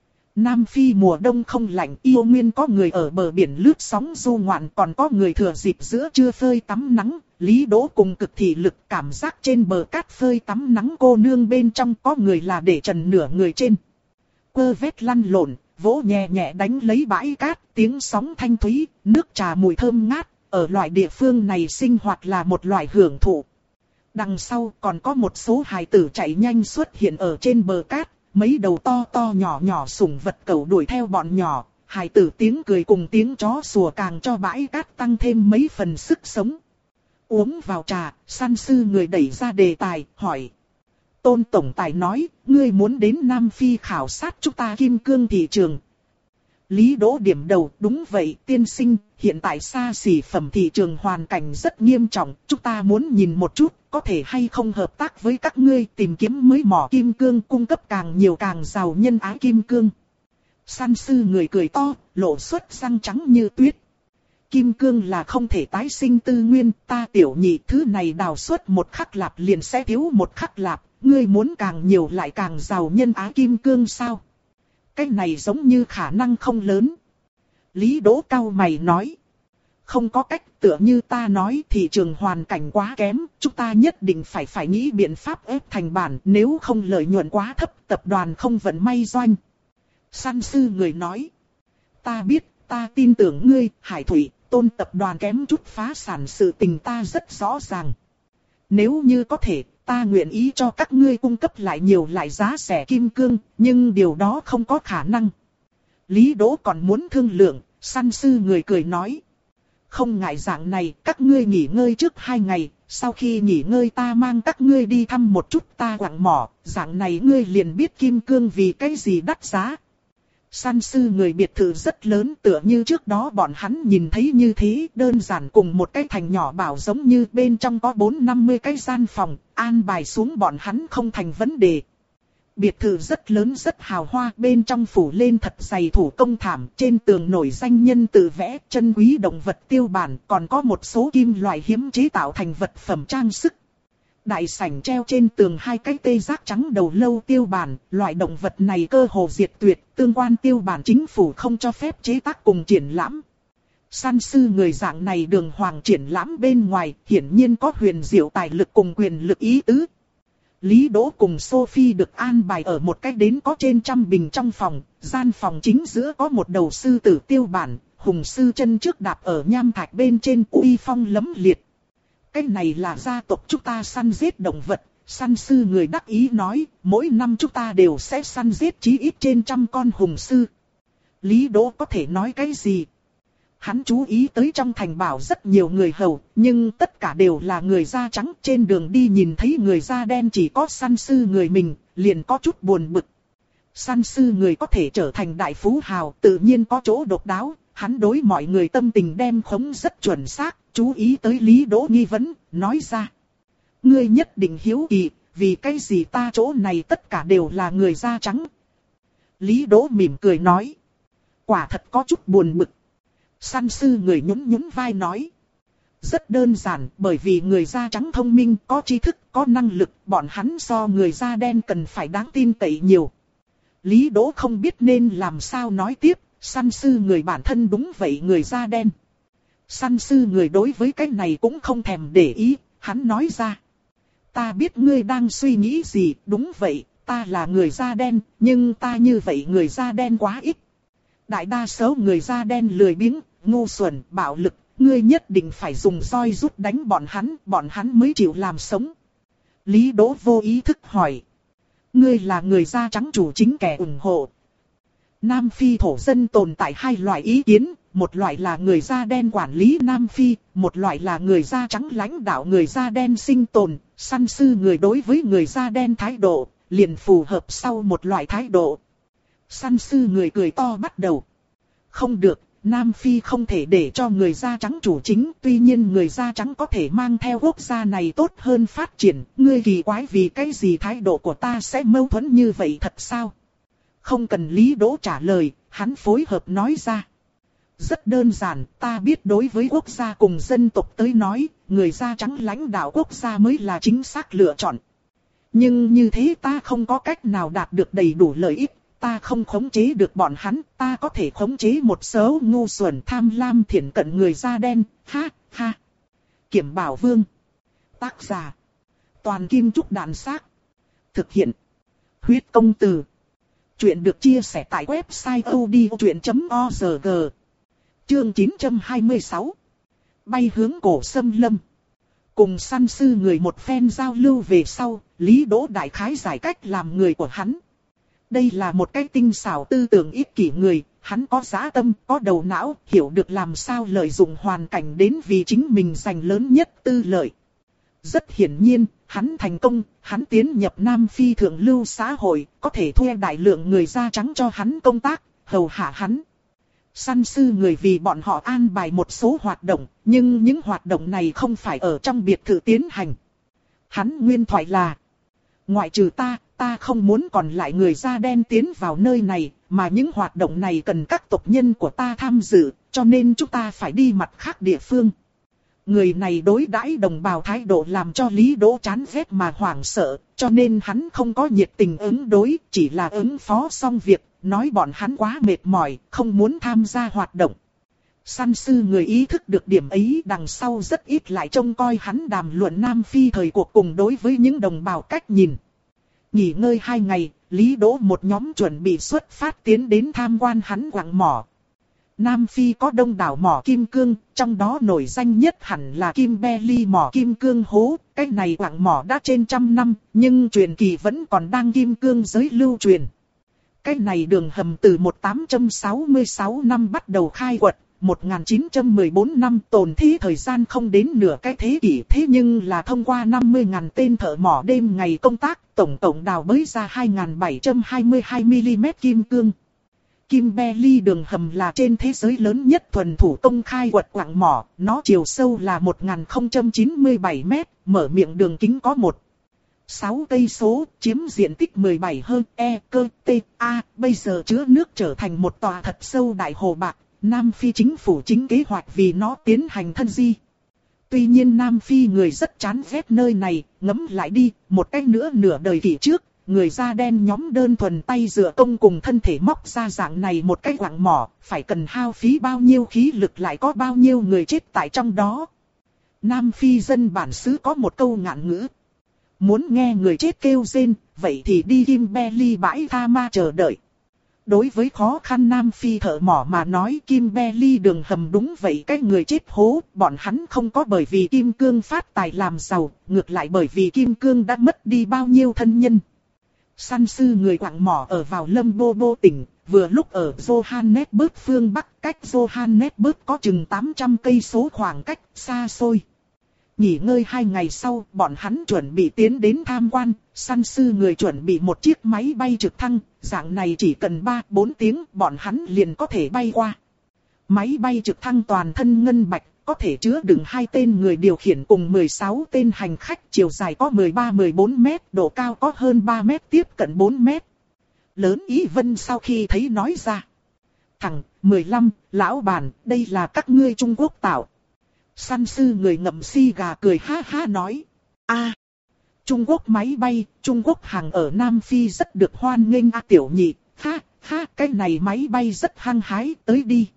Nam Phi mùa đông không lạnh, yêu nguyên có người ở bờ biển lướt sóng du ngoạn, còn có người thừa dịp giữa trưa phơi tắm nắng. Lý Đỗ cùng cực thị lực cảm giác trên bờ cát phơi tắm nắng cô nương bên trong có người là để trần nửa người trên. Quơ vét lăn lộn, vỗ nhẹ nhẹ đánh lấy bãi cát, tiếng sóng thanh thúy, nước trà mùi thơm ngát, ở loại địa phương này sinh hoạt là một loại hưởng thụ. Đằng sau còn có một số hài tử chạy nhanh xuất hiện ở trên bờ cát, mấy đầu to to nhỏ nhỏ sủng vật cẩu đuổi theo bọn nhỏ, hài tử tiếng cười cùng tiếng chó sủa càng cho bãi cát tăng thêm mấy phần sức sống. Uống vào trà, săn sư người đẩy ra đề tài, hỏi. Tôn Tổng Tài nói, ngươi muốn đến Nam Phi khảo sát chúng ta kim cương thị trường. Lý Đỗ điểm đầu, đúng vậy tiên sinh, hiện tại xa xỉ phẩm thị trường hoàn cảnh rất nghiêm trọng, chúng ta muốn nhìn một chút, có thể hay không hợp tác với các ngươi tìm kiếm mới mỏ kim cương cung cấp càng nhiều càng giàu nhân ái kim cương. Săn sư người cười to, lộ xuất răng trắng như tuyết. Kim cương là không thể tái sinh tư nguyên, ta tiểu nhị thứ này đào xuất một khắc lạp liền sẽ thiếu một khắc lạp, ngươi muốn càng nhiều lại càng giàu nhân ái kim cương sao? Cái này giống như khả năng không lớn. Lý Đỗ cau mày nói. Không có cách, tựa như ta nói thị trường hoàn cảnh quá kém, chúng ta nhất định phải phải nghĩ biện pháp ép thành bản, nếu không lợi nhuận quá thấp, tập đoàn không vận may doanh. Săn sư người nói. Ta biết, ta tin tưởng ngươi, Hải Thủy, Tôn tập đoàn kém chút phá sản sự tình ta rất rõ ràng. Nếu như có thể, ta nguyện ý cho các ngươi cung cấp lại nhiều lại giá rẻ kim cương, nhưng điều đó không có khả năng. Lý Đỗ còn muốn thương lượng, săn sư người cười nói. Không ngại dạng này, các ngươi nghỉ ngơi trước hai ngày, sau khi nghỉ ngơi ta mang các ngươi đi thăm một chút ta quặng mỏ, dạng này ngươi liền biết kim cương vì cái gì đắt giá. Săn sư người biệt thự rất lớn tựa như trước đó bọn hắn nhìn thấy như thế, đơn giản cùng một cái thành nhỏ bảo giống như bên trong có bốn năm mươi cái gian phòng, an bài xuống bọn hắn không thành vấn đề. Biệt thự rất lớn rất hào hoa, bên trong phủ lên thật dày thủ công thảm, trên tường nổi danh nhân tự vẽ, chân quý động vật tiêu bản, còn có một số kim loại hiếm chế tạo thành vật phẩm trang sức. Đại sảnh treo trên tường hai cái tê giác trắng đầu lâu tiêu bản, loại động vật này cơ hồ diệt tuyệt, tương quan tiêu bản chính phủ không cho phép chế tác cùng triển lãm. Săn sư người dạng này đường hoàng triển lãm bên ngoài, hiển nhiên có huyền diệu tài lực cùng quyền lực ý tứ. Lý Đỗ cùng Sophie được an bài ở một cái đến có trên trăm bình trong phòng, gian phòng chính giữa có một đầu sư tử tiêu bản, hùng sư chân trước đạp ở nham thạch bên trên uy phong lẫm liệt. Cái này là gia tộc chúng ta săn giết động vật, săn sư người đắc ý nói, mỗi năm chúng ta đều sẽ săn giết chí ít trên trăm con hùng sư. Lý Đỗ có thể nói cái gì? Hắn chú ý tới trong thành bảo rất nhiều người hầu, nhưng tất cả đều là người da trắng, trên đường đi nhìn thấy người da đen chỉ có săn sư người mình, liền có chút buồn bực. Săn sư người có thể trở thành đại phú hào, tự nhiên có chỗ độc đáo, hắn đối mọi người tâm tình đem khống rất chuẩn xác, chú ý tới Lý Đỗ nghi vấn, nói ra. Ngươi nhất định hiếu kỳ, vì cái gì ta chỗ này tất cả đều là người da trắng. Lý Đỗ mỉm cười nói. Quả thật có chút buồn bực. Săn sư người nhún nhún vai nói. Rất đơn giản, bởi vì người da trắng thông minh, có tri thức, có năng lực, bọn hắn so người da đen cần phải đáng tin cậy nhiều. Lý Đỗ không biết nên làm sao nói tiếp, săn sư người bản thân đúng vậy người da đen. Săn sư người đối với cái này cũng không thèm để ý, hắn nói ra. Ta biết ngươi đang suy nghĩ gì, đúng vậy, ta là người da đen, nhưng ta như vậy người da đen quá ít. Đại đa số người da đen lười biếng, ngu xuẩn, bạo lực, ngươi nhất định phải dùng roi rút đánh bọn hắn, bọn hắn mới chịu làm sống. Lý Đỗ vô ý thức hỏi. Ngươi là người da trắng chủ chính kẻ ủng hộ. Nam Phi thổ dân tồn tại hai loại ý kiến, một loại là người da đen quản lý Nam Phi, một loại là người da trắng lãnh đạo người da đen sinh tồn, săn sư người đối với người da đen thái độ, liền phù hợp sau một loại thái độ. Săn sư người cười to bắt đầu. Không được, Nam Phi không thể để cho người da trắng chủ chính, tuy nhiên người da trắng có thể mang theo quốc gia này tốt hơn phát triển, ngươi kỳ quái vì cái gì thái độ của ta sẽ mâu thuẫn như vậy thật sao? Không cần Lý Đỗ trả lời, hắn phối hợp nói ra. Rất đơn giản, ta biết đối với quốc gia cùng dân tộc tới nói, người da trắng lãnh đạo quốc gia mới là chính xác lựa chọn. Nhưng như thế ta không có cách nào đạt được đầy đủ lợi ích, ta không khống chế được bọn hắn, ta có thể khống chế một số ngu xuẩn tham lam thiển cận người da đen, ha, ha. Kiểm Bảo Vương. Tác giả. Toàn Kim Trúc Đạn Xác. Thực hiện. Huyết Công Từ. Chuyện được chia sẻ tại website odchuyện chấm org. Chương chín trăm hai mươi sáu. Bay hướng cổ xâm lâm. Cùng săn sư người một phen giao lưu về sau, Lý Đỗ đại khái giải cách làm người của hắn. Đây là một cái tinh xảo tư tưởng ích kỷ người, hắn có dã tâm, có đầu não, hiểu được làm sao lợi dụng hoàn cảnh đến vì chính mình giành lớn nhất tư lợi. Rất hiển nhiên, hắn thành công, hắn tiến nhập Nam Phi thượng lưu xã hội, có thể thuê đại lượng người da trắng cho hắn công tác, hầu hạ hắn. Săn sư người vì bọn họ an bài một số hoạt động, nhưng những hoạt động này không phải ở trong biệt thự tiến hành. Hắn nguyên thoại là, ngoại trừ ta, ta không muốn còn lại người da đen tiến vào nơi này, mà những hoạt động này cần các tộc nhân của ta tham dự, cho nên chúng ta phải đi mặt khác địa phương. Người này đối đãi đồng bào thái độ làm cho Lý Đỗ chán ghét mà hoảng sợ, cho nên hắn không có nhiệt tình ứng đối, chỉ là ứng phó xong việc, nói bọn hắn quá mệt mỏi, không muốn tham gia hoạt động. Săn sư người ý thức được điểm ấy đằng sau rất ít lại trông coi hắn đàm luận Nam Phi thời cuộc cùng đối với những đồng bào cách nhìn. Nghỉ ngơi hai ngày, Lý Đỗ một nhóm chuẩn bị xuất phát tiến đến tham quan hắn quặng mỏ. Nam Phi có đông đảo mỏ kim cương, trong đó nổi danh nhất hẳn là Kimberley mỏ kim cương hố. Cái này quặng mỏ đã trên trăm năm, nhưng truyền kỳ vẫn còn đang kim cương giới lưu truyền. Cái này đường hầm từ một nghìn tám trăm sáu mươi sáu năm bắt đầu khai quật, một nghìn chín trăm mười bốn năm tồn thế thời gian không đến nửa cái thế kỷ, thế nhưng là thông qua năm mươi nghìn tên thợ mỏ đêm ngày công tác, tổng cộng đào bới ra hai nghìn bảy trăm hai mươi hai mi-li-mét kim cương. Kimberley đường hầm là trên thế giới lớn nhất thuần thủ công khai quật quặng mỏ, nó chiều sâu là một nghìn không trăm chín mươi bảy mét, mở miệng đường kính có một phẩy sáu cây số, chiếm diện tích mười bảy hơn e cơ t a, bây giờ chứa nước trở thành một tòa thật sâu đại hồ bạc. Nam Phi chính phủ chính kế hoạch vì nó tiến hành thân di. Tuy nhiên Nam Phi người rất chán ghét nơi này, ngẫm lại đi, một cách nữa nửa đời kỷ trước, người da đen nhóm đơn thuần tay dựa công cùng thân thể móc ra dạng này một cái quặng mỏ, phải cần hao phí bao nhiêu khí lực lại có bao nhiêu người chết tại trong đó. Nam Phi dân bản xứ có một câu ngạn ngữ. Muốn nghe người chết kêu rên, vậy thì đi Kimberley bãi tha ma chờ đợi. Đối với khó khăn Nam Phi thợ mỏ mà nói Kimberley đường hầm đúng vậy, cái người chết hố, bọn hắn không có bởi vì kim cương phát tài làm giàu, ngược lại bởi vì kim cương đã mất đi bao nhiêu thân nhân. Săn sư người quặng mỏ ở vào Limpopo tỉnh, vừa lúc ở Johannesburg phương Bắc, cách Johannesburg có chừng tám trăm cây số, khoảng cách xa xôi. Nghỉ ngơi hai ngày sau, bọn hắn chuẩn bị tiến đến tham quan. Săn sư người chuẩn bị một chiếc máy bay trực thăng, dạng này chỉ cần ba bốn tiếng bọn hắn liền có thể bay qua. Máy bay trực thăng toàn thân ngân bạch, có thể chứa đựng hai tên người điều khiển cùng mười sáu tên hành khách, chiều dài có mười ba mười bốn mét, độ cao có hơn ba mét, tiếp cận bốn mét. Lớn Ý Vân sau khi thấy nói ra: Thằng mười lăm, lão bản, đây là các ngươi Trung Quốc tạo. Săn sư người ngậm si gà cười ha ha nói: a, Trung Quốc máy bay, Trung Quốc hàng ở Nam Phi rất được hoan nghênh a tiểu nhị, ha ha, cái này máy bay rất hăng hái, tới đi.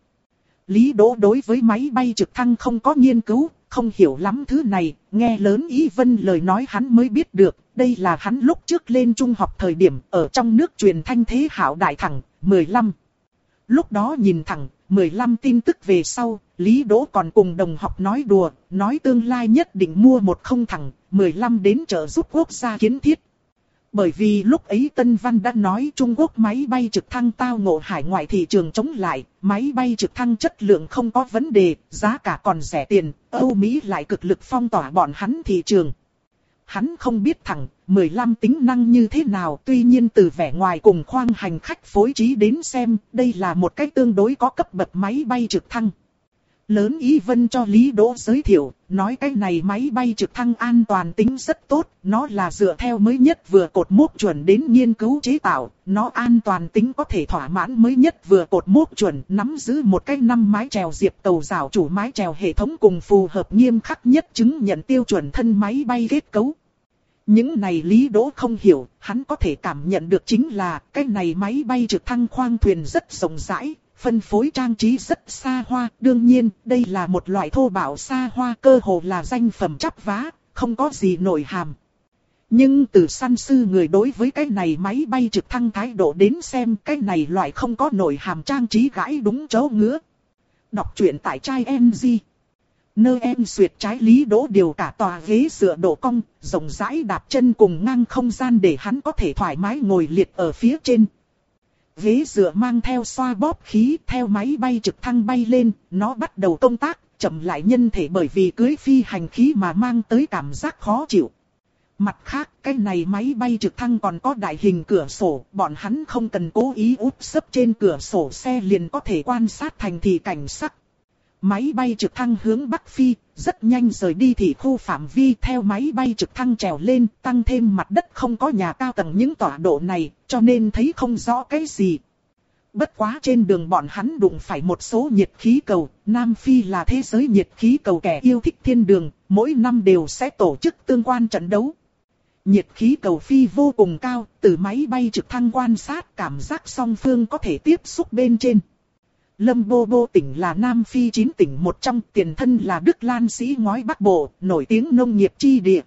Lý Đỗ đối với máy bay trực thăng không có nghiên cứu, không hiểu lắm thứ này, nghe Lớn Ý Vân lời nói hắn mới biết được, đây là hắn lúc trước lên trung học thời điểm ở trong nước truyền thanh thế hảo đại thẳng, mười lăm. Lúc đó nhìn thẳng, mười lăm tin tức về sau, Lý Đỗ còn cùng đồng học nói đùa, nói tương lai nhất định mua một không thẳng, mười lăm đến trợ giúp quốc gia kiến thiết. Bởi vì lúc ấy Tân Văn đã nói Trung Quốc máy bay trực thăng tao ngộ hải ngoại thị trường chống lại, máy bay trực thăng chất lượng không có vấn đề, giá cả còn rẻ tiền, Âu Mỹ lại cực lực phong tỏa bọn hắn thị trường. Hắn không biết thẳng, mười lăm tính năng như thế nào, tuy nhiên từ vẻ ngoài cùng khoang hành khách phối trí đến xem, đây là một cái tương đối có cấp bậc máy bay trực thăng. Lớn Ý Vân cho Lý Đỗ giới thiệu, nói cái này máy bay trực thăng an toàn tính rất tốt, nó là dựa theo mới nhất vừa cột mốc chuẩn đến nghiên cứu chế tạo, nó an toàn tính có thể thỏa mãn mới nhất vừa cột mốc chuẩn, nắm giữ một cái năm mái chèo diệp tàu rào chủ mái chèo hệ thống cùng phù hợp nghiêm khắc nhất chứng nhận tiêu chuẩn thân máy bay kết cấu. Những này Lý Đỗ không hiểu, hắn có thể cảm nhận được chính là cái này máy bay trực thăng khoang thuyền rất rộng rãi. Phân phối trang trí rất xa hoa, đương nhiên, đây là một loại thô bạo xa hoa, cơ hồ là danh phẩm chắp vá, không có gì nội hàm. Nhưng từ săn sư người đối với cái này máy bay trực thăng thái độ đến xem, cái này loại không có nội hàm trang trí gãi đúng chỗ ngứa. Đọc truyện tại trai em gi. Nơi em xuyệt trái Lý Đỗ điều cả tòa ghế dựa độ cong, rộng rãi đạp chân cùng ngang không gian để hắn có thể thoải mái ngồi liệt ở phía trên. Ghế dựa mang theo xoa bóp khí, theo máy bay trực thăng bay lên, nó bắt đầu công tác, chậm lại nhân thể bởi vì cưới phi hành khí mà mang tới cảm giác khó chịu. Mặt khác, cái này máy bay trực thăng còn có đại hình cửa sổ, bọn hắn không cần cố ý úp sấp trên cửa sổ xe liền có thể quan sát thành thị cảnh sắc. Máy bay trực thăng hướng Bắc phi, rất nhanh rời đi thị khu phạm vi, theo máy bay trực thăng trèo lên, tăng thêm mặt đất không có nhà cao tầng những tọa độ này, cho nên thấy không rõ cái gì. Bất quá trên đường bọn hắn đụng phải một số nhiệt khí cầu, Nam Phi là thế giới nhiệt khí cầu kẻ yêu thích thiên đường, mỗi năm đều sẽ tổ chức tương quan trận đấu. Nhiệt khí cầu phi vô cùng cao, từ máy bay trực thăng quan sát cảm giác song phương có thể tiếp xúc bên trên. Limpopo tỉnh là Nam Phi chín tỉnh một trong, tiền thân là Đức Lan Sĩ ngói Bắc Bộ, nổi tiếng nông nghiệp chi địa.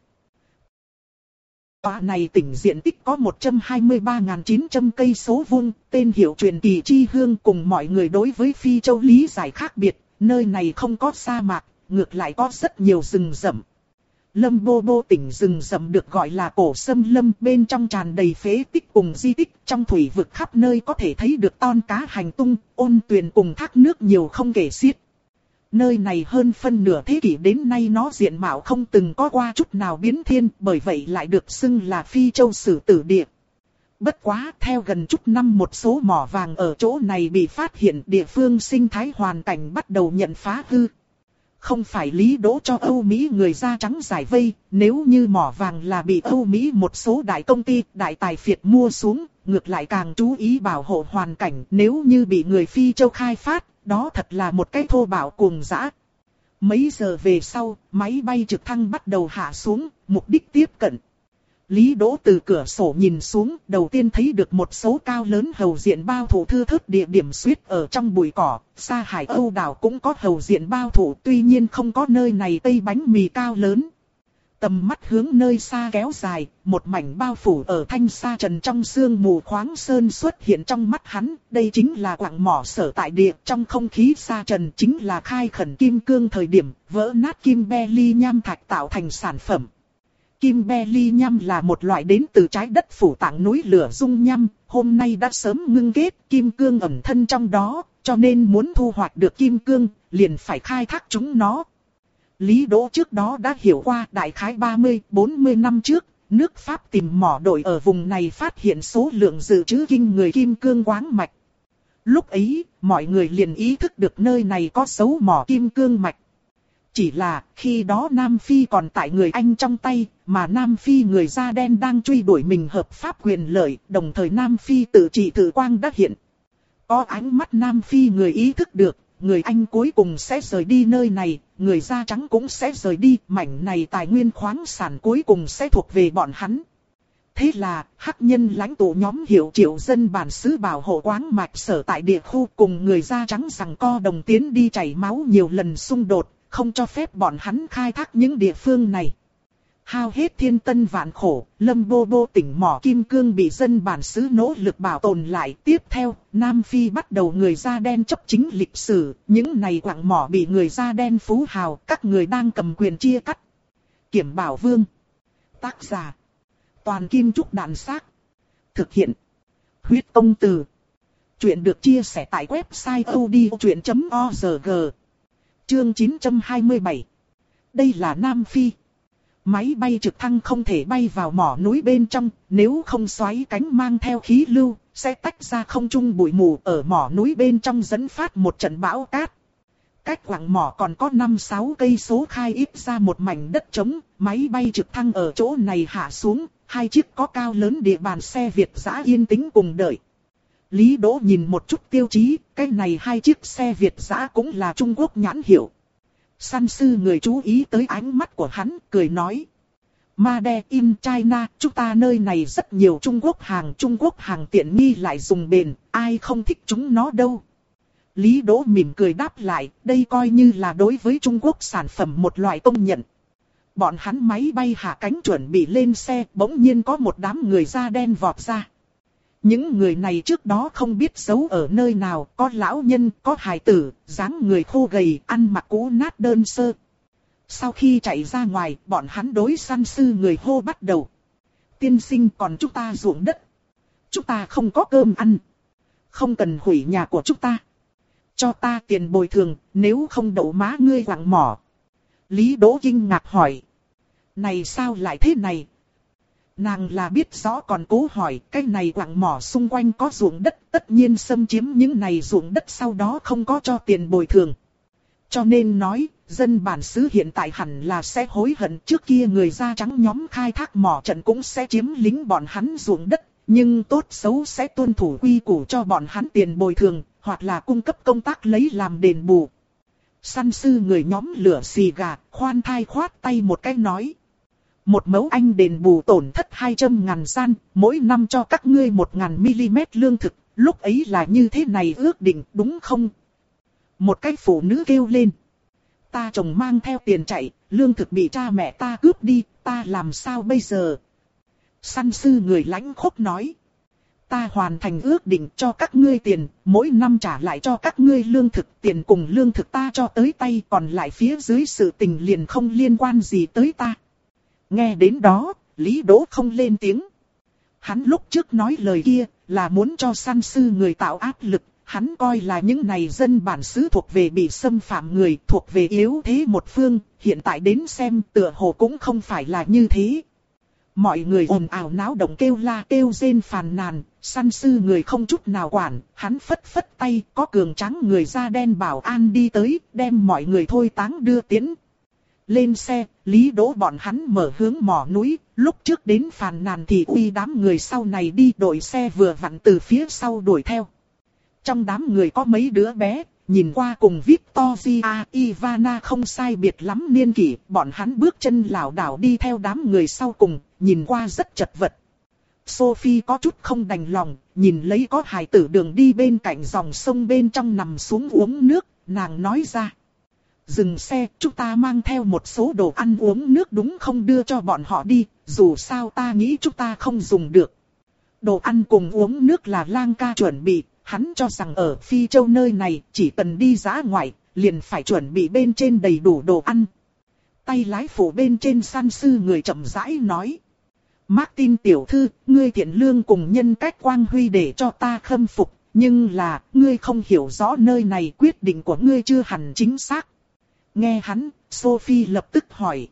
Tòa này tỉnh diện tích có một trăm hai mươi ba nghìn chín trăm cây số vuông, tên hiệu truyền kỳ chi hương, cùng mọi người đối với Phi Châu lý giải khác biệt, nơi này không có sa mạc, ngược lại có rất nhiều rừng rậm. Limpopo tỉnh rừng rậm được gọi là cổ xâm lâm, bên trong tràn đầy phế tích cùng di tích, trong thủy vực khắp nơi có thể thấy được ton cá hành tung, ôn tuyền cùng thác nước nhiều không kể xiết. Nơi này hơn phân nửa thế kỷ đến nay nó diện mạo không từng có qua chút nào biến thiên, bởi vậy lại được xưng là Phi Châu Sử Tử Địa. Bất quá, theo gần chút năm một số mỏ vàng ở chỗ này bị phát hiện, địa phương sinh thái hoàn cảnh bắt đầu nhận phá hư. Không phải Lý Đỗ cho Âu Mỹ người da trắng giải vây, nếu như mỏ vàng là bị Âu Mỹ một số đại công ty, đại tài phiệt mua xuống, ngược lại càng chú ý bảo hộ hoàn cảnh, nếu như bị người Phi Châu khai phát, đó thật là một cái thô bạo cuồng dã. Mấy giờ về sau, máy bay trực thăng bắt đầu hạ xuống, mục đích tiếp cận. Lý Đỗ từ cửa sổ nhìn xuống, đầu tiên thấy được một số cao lớn hầu diện bao thủ thưa thớt địa điểm suýt ở trong bụi cỏ. Sa Hải Âu đảo cũng có hầu diện bao thủ, tuy nhiên không có nơi này Tây bánh mì cao lớn. Tầm mắt hướng nơi xa kéo dài, một mảnh bao phủ ở thanh sa trần trong sương mù khoáng sơn xuất hiện trong mắt hắn. Đây chính là quặng mỏ sở tại địa, trong không khí sa trần chính là khai khẩn kim cương thời điểm, vỡ nát kim Kimberly nham thạch tạo thành sản phẩm. Kim Kimberly nham là một loại đến từ trái đất phủ tạng núi lửa dung nham, hôm nay đã sớm ngưng kết, kim cương ẩn thân trong đó, cho nên muốn thu hoạch được kim cương, liền phải khai thác chúng nó. Lý Đỗ trước đó đã hiểu qua, đại khái ba mươi bốn mươi năm trước, nước Pháp tìm mỏ đội ở vùng này phát hiện số lượng dự trữ kinh người kim cương khoáng mạch. Lúc ấy, mọi người liền ý thức được nơi này có dấu mỏ kim cương mạch. Chỉ là, khi đó Nam Phi còn tại người Anh trong tay, mà Nam Phi người da đen đang truy đuổi mình hợp pháp quyền lợi, đồng thời Nam Phi tự trị tự quang đã hiện. Có ánh mắt Nam Phi người ý thức được, người Anh cuối cùng sẽ rời đi nơi này, người da trắng cũng sẽ rời đi, mảnh này tài nguyên khoáng sản cuối cùng sẽ thuộc về bọn hắn. Thế là, hắc nhân lãnh tụ nhóm hiệu triệu dân bản xứ bảo hộ khoáng mạch sở tại địa khu cùng người da trắng giằng co đồng tiến đi chảy máu nhiều lần xung đột, không cho phép bọn hắn khai thác những địa phương này. Hao hết thiên tân vạn khổ, Lâm Bô Bô tỉnh mỏ kim cương bị dân bản xứ nỗ lực bảo tồn lại. Tiếp theo, Nam Phi bắt đầu người da đen chấp chính lịch sử, những này quặng mỏ bị người da đen phú hào, các người đang cầm quyền chia cắt. Kiểm Bảo Vương. Tác giả. Toàn Kim Trúc Đàn Xác. Thực hiện. Huyết Công Từ. Chuyện được chia sẻ tại website odchuyện chấm org. Chương chín trăm hai mươi bảy. Đây là Nam Phi. Máy bay trực thăng không thể bay vào mỏ núi bên trong, nếu không xoáy cánh mang theo khí lưu, sẽ tách ra không trung bụi mù ở mỏ núi bên trong dẫn phát một trận bão cát. Cách quặng mỏ còn có năm sáu cây số khai ít ra một mảnh đất trống, máy bay trực thăng ở chỗ này hạ xuống, hai chiếc có cao lớn địa bàn xe Việt dã yên tĩnh cùng đợi. Lý Đỗ nhìn một chút tiêu chí, cái này hai chiếc xe Việt dã cũng là Trung Quốc nhãn hiệu. Săn sư người chú ý tới ánh mắt của hắn, cười nói. Made in China, chúng ta nơi này rất nhiều Trung Quốc hàng, Trung Quốc hàng tiện nghi lại dùng bền, ai không thích chúng nó đâu. Lý Đỗ mỉm cười đáp lại, đây coi như là đối với Trung Quốc sản phẩm một loại công nhận. Bọn hắn máy bay hạ cánh chuẩn bị lên xe, bỗng nhiên có một đám người da đen vọt ra. Những người này trước đó không biết giấu ở nơi nào, có lão nhân, có hài tử, dáng người khô gầy, ăn mặc cũ nát đơn sơ. Sau khi chạy ra ngoài, bọn hắn đối săn sư người hô bắt đầu. Tiên sinh, còn chúng ta ruộng đất. Chúng ta không có cơm ăn. Không cần hủy nhà của chúng ta. Cho ta tiền bồi thường, nếu không đậu má ngươi quặng mỏ. Lý Đỗ kinh ngạc hỏi. Này sao lại thế này? Nàng là biết rõ còn cố hỏi, cái này quặng mỏ xung quanh có ruộng đất, tất nhiên xâm chiếm những này ruộng đất sau đó không có cho tiền bồi thường. Cho nên nói, dân bản xứ hiện tại hẳn là sẽ hối hận, trước kia người da trắng nhóm khai thác mỏ trận cũng sẽ chiếm lính bọn hắn ruộng đất, nhưng tốt xấu sẽ tuân thủ quy củ cho bọn hắn tiền bồi thường, hoặc là cung cấp công tác lấy làm đền bù. Săn sư người nhóm lửa xì gà, khoan thai khoát tay một cái nói. Một mẫu anh đền bù tổn thất hai trăm ngàn gian, mỗi năm cho các ngươi một ngàn mi-li-mét lương thực, lúc ấy là như thế này ước định đúng không? Một cái phụ nữ kêu lên. Ta chồng mang theo tiền chạy, lương thực bị cha mẹ ta cướp đi, ta làm sao bây giờ? Săn sư người lãnh khốc nói. Ta hoàn thành ước định cho các ngươi tiền, mỗi năm trả lại cho các ngươi lương thực, tiền cùng lương thực ta cho tới tay, còn lại phía dưới sự tình liền không liên quan gì tới ta. Nghe đến đó, Lý Đỗ không lên tiếng. Hắn lúc trước nói lời kia là muốn cho săn sư người tạo áp lực, hắn coi là những này dân bản xứ thuộc về bị xâm phạm người, thuộc về yếu thế một phương, hiện tại đến xem tựa hồ cũng không phải là như thế. Mọi người ồn ào náo động kêu la kêu rên phàn nàn, săn sư người không chút nào quản, hắn phất phất tay, có cường tráng người da đen bảo an đi tới, đem mọi người thôi táng đưa tiến. Lên xe, Lý Đỗ bọn hắn mở hướng mỏ núi, lúc trước đến phàn nàn thì uy đám người sau này đi, đội xe vừa vặn từ phía sau đuổi theo. Trong đám người có mấy đứa bé, nhìn qua cùng Victoria Ivana không sai biệt lắm niên kỷ, bọn hắn bước chân lảo đảo đi theo đám người sau cùng, nhìn qua rất chật vật. Sophie có chút không đành lòng, nhìn lấy có hài tử đường đi bên cạnh dòng sông bên trong nằm xuống uống nước, nàng nói ra. dừng xe, chúng ta mang theo một số đồ ăn uống nước đúng không, đưa cho bọn họ đi, dù sao ta nghĩ chúng ta không dùng được. Đồ ăn cùng uống nước là Lang ca chuẩn bị, hắn cho rằng ở Phi Châu nơi này chỉ cần đi dã ngoại, liền phải chuẩn bị bên trên đầy đủ đồ ăn. Tay lái phụ bên trên săn sư người chậm rãi nói. Martin tiểu thư, ngươi thiện lương cùng nhân cách quang huy để cho ta khâm phục, nhưng là, ngươi không hiểu rõ nơi này, quyết định của ngươi chưa hẳn chính xác. Nghe hắn, Sophie lập tức hỏi.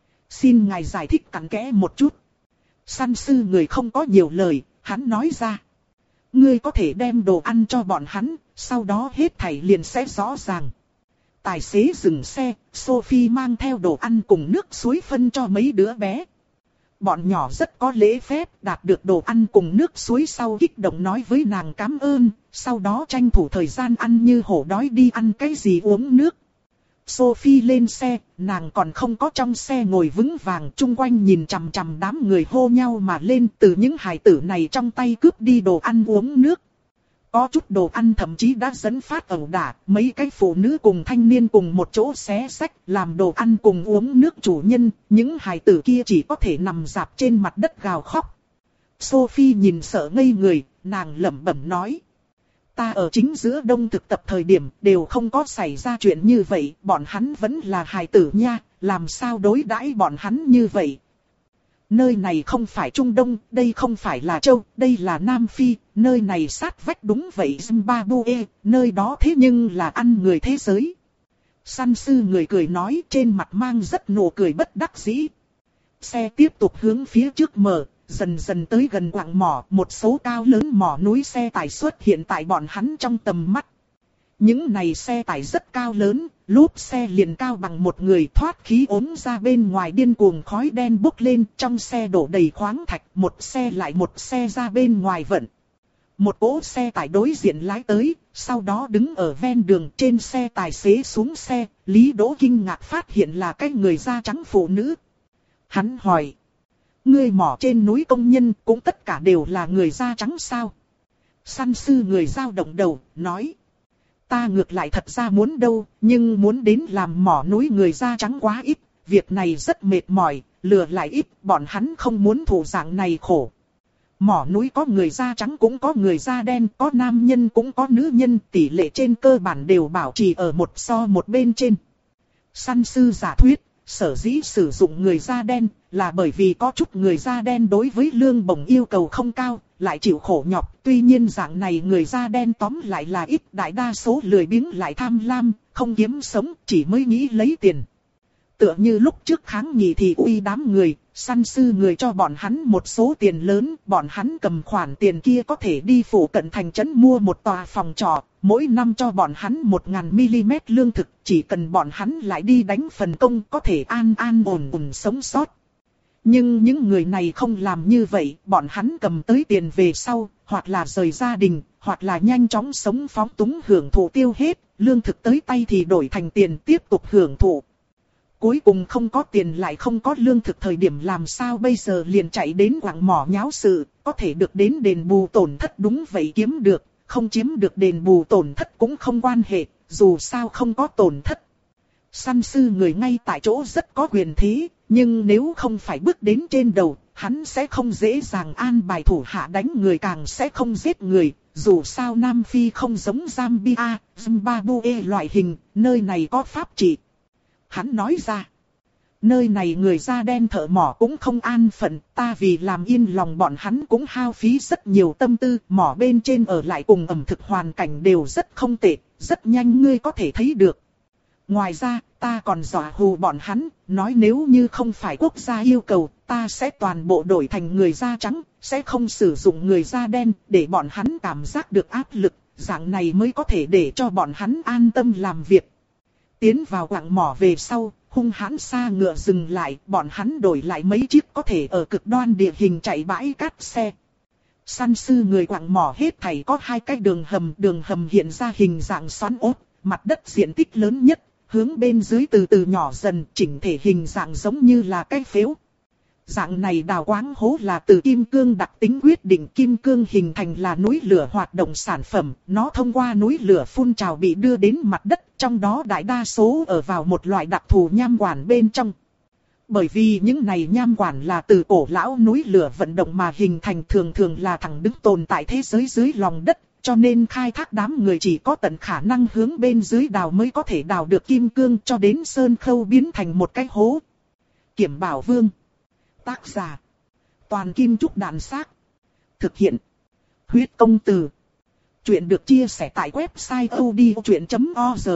Xin ngài giải thích cặn kẽ một chút. Săn sư người không có nhiều lời, hắn nói ra. Ngươi có thể đem đồ ăn cho bọn hắn, sau đó hết thảy liền sẽ rõ ràng. Tài xế dừng xe, Sophie mang theo đồ ăn cùng nước suối phân cho mấy đứa bé. Bọn nhỏ rất có lễ phép, đạt được đồ ăn cùng nước suối sau kích động nói với nàng cảm ơn, sau đó tranh thủ thời gian ăn như hổ đói đi ăn cái gì uống nước. Sophie lên xe, nàng còn không có trong xe ngồi vững vàng, chung quanh nhìn chằm chằm đám người hô nhau mà lên, từ những hài tử này trong tay cướp đi đồ ăn uống nước. Có chút đồ ăn thậm chí đã dẫn phát ẩu đả, mấy cái phụ nữ cùng thanh niên cùng một chỗ xé xách, làm đồ ăn cùng uống nước chủ nhân, những hài tử kia chỉ có thể nằm rạp trên mặt đất gào khóc. Sophie nhìn sợ ngây người, nàng lẩm bẩm nói. Ta ở chính giữa đông thực tập thời điểm đều không có xảy ra chuyện như vậy, bọn hắn vẫn là hài tử nha, làm sao đối đãi bọn hắn như vậy. Nơi này không phải Trung Đông, đây không phải là châu, đây là Nam Phi, nơi này sát vách đúng vậy Zimbabwe, nơi đó thế nhưng là ăn người thế giới. Săn sư người cười nói, trên mặt mang rất nụ cười bất đắc dĩ. Xe tiếp tục hướng phía trước mở, dần dần tới gần quặng mỏ, một số cao lớn mỏ núi xe tải xuất hiện tại bọn hắn trong tầm mắt. Những này xe tải rất cao lớn, lốp xe liền cao bằng một người, thoát khí ốm ra bên ngoài điên cuồng khói đen bốc lên, trong xe đổ đầy khoáng thạch, một xe lại một xe ra bên ngoài vận. Một cỗ xe tải đối diện lái tới, sau đó đứng ở ven đường, trên xe tài xế xuống xe, Lý Đỗ kinh ngạc phát hiện là cái người da trắng phụ nữ. Hắn hỏi, ngươi mỏ trên núi công nhân cũng tất cả đều là người da trắng sao? Săn sư người dao động đầu, nói. Ta ngược lại thật ra muốn đâu, nhưng muốn đến làm mỏ núi người da trắng quá ít, việc này rất mệt mỏi, lừa lại ít, bọn hắn không muốn thủ dạng này khổ. Mỏ núi có người da trắng cũng có người da đen, có nam nhân cũng có nữ nhân, tỷ lệ trên cơ bản đều bảo trì ở một so một bên trên. Săn sư giả thuyết, sở dĩ sử dụng người da đen là bởi vì có chút người da đen đối với lương bổng yêu cầu không cao, lại chịu khổ nhọc. Tuy nhiên dạng này người da đen tóm lại là ít, đại đa số lười biếng lại tham lam, không kiếm sống, chỉ mới nghĩ lấy tiền. Tựa như lúc trước kháng nghị thì uy đám người, săn sư người cho bọn hắn một số tiền lớn, bọn hắn cầm khoản tiền kia có thể đi phụ cận thành trấn mua một tòa phòng trọ, mỗi năm cho bọn hắn một ngàn mi-li-mét lương thực, chỉ cần bọn hắn lại đi đánh phần công có thể an an ổn ổn sống sót. Nhưng những người này không làm như vậy, bọn hắn cầm tới tiền về sau, hoặc là rời gia đình, hoặc là nhanh chóng sống phóng túng hưởng thụ tiêu hết, lương thực tới tay thì đổi thành tiền tiếp tục hưởng thụ. Cuối cùng không có tiền lại không có lương thực thời điểm làm sao bây giờ liền chạy đến quặng mỏ nháo sự, có thể được đến đền bù tổn thất đúng vậy kiếm được, không chiếm được đền bù tổn thất cũng không quan hệ, dù sao không có tổn thất. Săn sư người ngay tại chỗ rất có quyền thế, nhưng nếu không phải bước đến trên đầu, hắn sẽ không dễ dàng an bài thủ hạ đánh người, càng sẽ không giết người. Dù sao Nam Phi không giống Zambia, Zimbabwe loại hình, nơi này có pháp trị. Hắn nói ra, nơi này người da đen thợ mỏ cũng không an phận, ta vì làm yên lòng bọn hắn cũng hao phí rất nhiều tâm tư, mỏ bên trên ở lại cùng ẩm thực hoàn cảnh đều rất không tệ, rất nhanh ngươi có thể thấy được. Ngoài ra, ta còn dọa hù bọn hắn, nói nếu như không phải quốc gia yêu cầu, ta sẽ toàn bộ đổi thành người da trắng, sẽ không sử dụng người da đen, để bọn hắn cảm giác được áp lực, dạng này mới có thể để cho bọn hắn an tâm làm việc. Tiến vào quặng mỏ về sau, hung hãn xa ngựa dừng lại, bọn hắn đổi lại mấy chiếc có thể ở cực đoan địa hình chạy bãi cát xe. Săn sư người quặng mỏ hết thảy có hai cái đường hầm, đường hầm hiện ra hình dạng xoắn ốt, mặt đất diện tích lớn nhất, hướng bên dưới từ từ nhỏ dần, chỉnh thể hình dạng giống như là cái phếu. Dạng này đào quáng hố là từ kim cương đặc tính quyết định, kim cương hình thành là núi lửa hoạt động sản phẩm, nó thông qua núi lửa phun trào bị đưa đến mặt đất, trong đó đại đa số ở vào một loại đặc thù nham quản bên trong. Bởi vì những này nham quản là từ cổ lão núi lửa vận động mà hình thành, thường thường là thẳng đứng tồn tại thế giới dưới lòng đất, cho nên khai thác đám người chỉ có tận khả năng hướng bên dưới đào mới có thể đào được kim cương, cho đến sơn khâu biến thành một cái hố. Kiểm Bảo Vương. Tác giả: Toàn Kim Trúc Đạn Xác. Thực hiện: Huyết Công Từ. Chuyện được chia sẻ tại website odchuyện chấm org.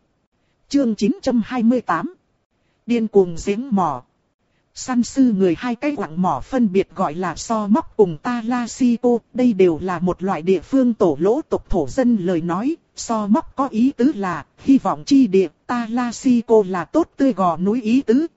Chương chín trăm hai mươi tám. Điên cuồng giếng mỏ. Săn sư người hai cái quặng mỏ phân biệt gọi là So Móc cùng Talasiko, đây đều là một loại địa phương tổ lỗ tộc thổ dân lời nói. So Móc có ý tứ là hy vọng chi địa, Talasiko là tốt tươi gò núi ý tứ.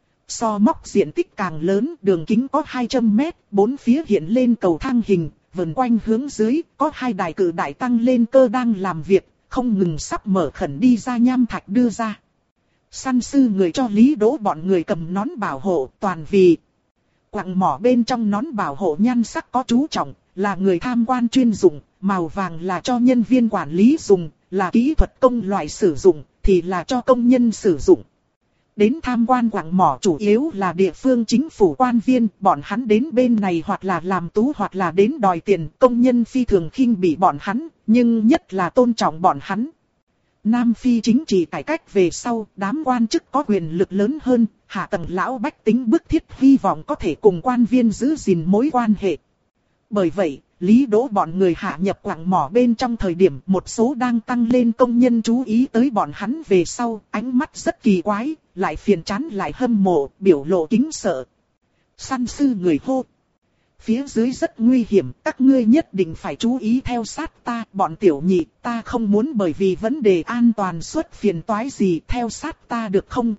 So Móc diện tích càng lớn, đường kính có hai trăm mét, bốn phía hiện lên cầu thang hình, vần quanh hướng dưới, có hai đài cự đại tăng lên cơ đang làm việc, không ngừng sắp mở khẩn đi ra nham thạch đưa ra. Săn sư người cho Lý Đỗ bọn người cầm nón bảo hộ, toàn vì quặng mỏ bên trong nón bảo hộ nhan sắc có chú trọng, là người tham quan chuyên dụng, màu vàng là cho nhân viên quản lý dùng, là kỹ thuật công loại sử dụng, thì là cho công nhân sử dụng. Đến tham quan quặng mỏ chủ yếu là địa phương chính phủ quan viên, bọn hắn đến bên này hoặc là làm tú hoặc là đến đòi tiền, công nhân phi thường khinh bỉ bọn hắn, nhưng nhất là tôn trọng bọn hắn. Nam Phi chính trị cải cách về sau, đám quan chức có quyền lực lớn hơn, hạ tầng lão bách tính bức thiết hy vọng có thể cùng quan viên giữ gìn mối quan hệ. Bởi vậy, Lý Đỗ bọn người hạ nhập quặng mỏ bên trong thời điểm một số đang tăng lên công nhân chú ý tới bọn hắn về sau, ánh mắt rất kỳ quái, lại phiền chán lại hâm mộ, biểu lộ kính sợ. Săn sư người hô: phía dưới rất nguy hiểm, các ngươi nhất định phải chú ý theo sát ta, bọn tiểu nhị, ta không muốn bởi vì vấn đề an toàn xuất phiền toái gì, theo sát ta được không?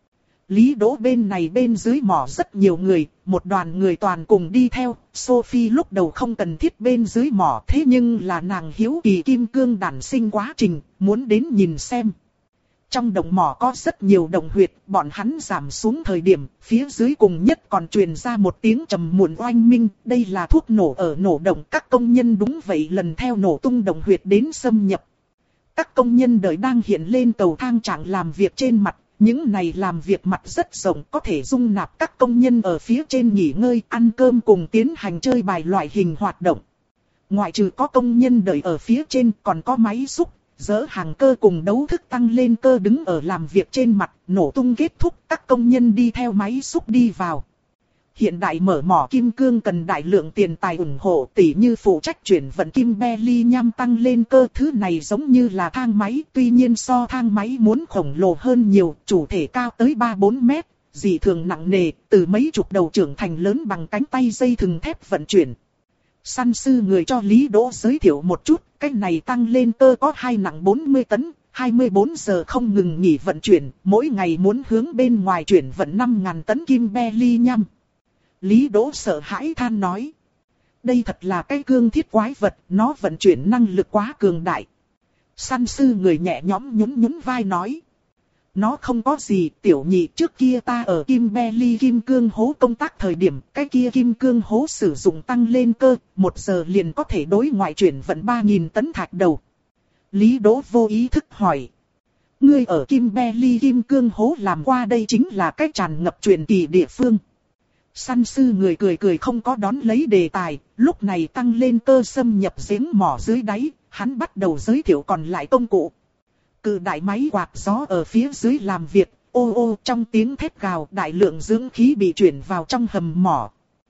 Lý Đỗ bên này bên dưới mỏ rất nhiều người, một đoàn người toàn cùng đi theo. Sophie lúc đầu không cần thiết bên dưới mỏ, thế nhưng là nàng hiếu kỳ kim cương đản sinh quá trình, muốn đến nhìn xem. Trong đồng mỏ có rất nhiều đồng huyệt, bọn hắn giảm xuống thời điểm, phía dưới cùng nhất còn truyền ra một tiếng trầm muộn oanh minh, đây là thuốc nổ ở nổ đồng, các công nhân đúng vậy lần theo nổ tung đồng huyệt đến xâm nhập. Các công nhân đợi đang hiện lên cầu thang trạng làm việc trên mặt, những này làm việc mặt rất rộng, có thể dung nạp các công nhân ở phía trên nghỉ ngơi, ăn cơm cùng tiến hành chơi bài loại hình hoạt động. Ngoại trừ có công nhân đợi ở phía trên, còn có máy xúc, dỡ hàng cơ cùng đấu thức tăng lên cơ đứng ở làm việc trên mặt, nổ tung kết thúc, các công nhân đi theo máy xúc đi vào. Hiện đại mở mỏ kim cương cần đại lượng tiền tài ủng hộ, tỉ như phụ trách chuyển vận kim Belly nhằm tăng lên cơ, thứ này giống như là thang máy, tuy nhiên so thang máy muốn khổng lồ hơn nhiều, chủ thể cao tới ba bốn mét, dị thường nặng nề, từ mấy chục đầu trưởng thành lớn bằng cánh tay dây thừng thép vận chuyển. Săn sư người cho Lý Đỗ giới thiệu một chút, cái này tăng lên cơ có hai nặng bốn mươi tấn, hai mươi bốn giờ không ngừng nghỉ vận chuyển, mỗi ngày muốn hướng bên ngoài chuyển vận năm nghìn tấn kim Belly nhăm. Lý Đỗ sợ hãi than nói: đây thật là cái cương thiết quái vật, nó vận chuyển năng lực quá cường đại. Săn sư người nhẹ nhõm nhún nhún vai nói: nó không có gì, tiểu nhị, trước kia ta ở Kim Belly kim cương hố công tác thời điểm, cái kia kim cương hố sử dụng tăng lên cơ, một giờ liền có thể đối ngoại chuyển vận ba nghìn tấn thạch đầu. Lý Đỗ vô ý thức hỏi: ngươi ở Kim Belly kim cương hố làm qua, đây chính là cái tràn ngập truyền kỳ địa phương. Săn sư người cười cười không có đón lấy đề tài, lúc này tăng lên cơ xâm nhập giếng mỏ dưới đáy, hắn bắt đầu giới thiệu còn lại công cụ. Cự đại máy quạt gió ở phía dưới làm việc, ô ô trong tiếng thét gào, đại lượng dưỡng khí bị chuyển vào trong hầm mỏ.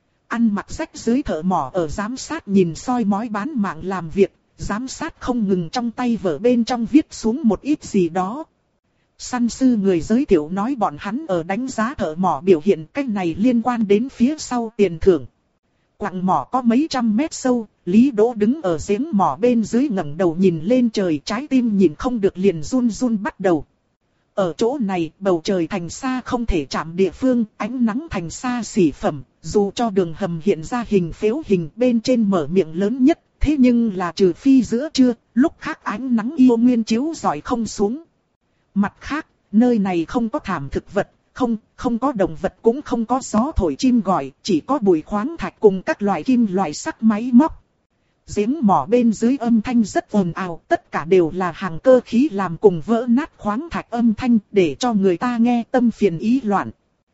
Ăn mặc rách dưới thợ mỏ ở giám sát nhìn soi mói bán mạng làm việc, giám sát không ngừng trong tay vở bên trong viết xuống một ít gì đó. Săn sư người giới thiệu nói bọn hắn ở đánh giá thợ mỏ biểu hiện, cách này liên quan đến phía sau tiền thưởng. Quặng mỏ có mấy trăm mét sâu, Lý Đỗ đứng ở giếng mỏ bên dưới ngẩng đầu nhìn lên trời, trái tim nhìn không được liền run run bắt đầu. Ở chỗ này, bầu trời thành xa không thể chạm địa phương, ánh nắng thành xa xỉ phẩm, dù cho đường hầm hiện ra hình phếu hình bên trên mở miệng lớn nhất, thế nhưng là trừ phi giữa trưa, lúc khác ánh nắng yêu nguyên chiếu rọi không xuống. Mặt khác, nơi này không có thảm thực vật, không, không có động vật cũng không có gió thổi chim gọi, chỉ có bụi khoáng thạch cùng các loại kim loại sắc máy móc. Giếng mỏ bên dưới âm thanh rất ồn ào, tất cả đều là hàng cơ khí làm cùng vỡ nát khoáng thạch âm thanh để cho người ta nghe tâm phiền ý loạn.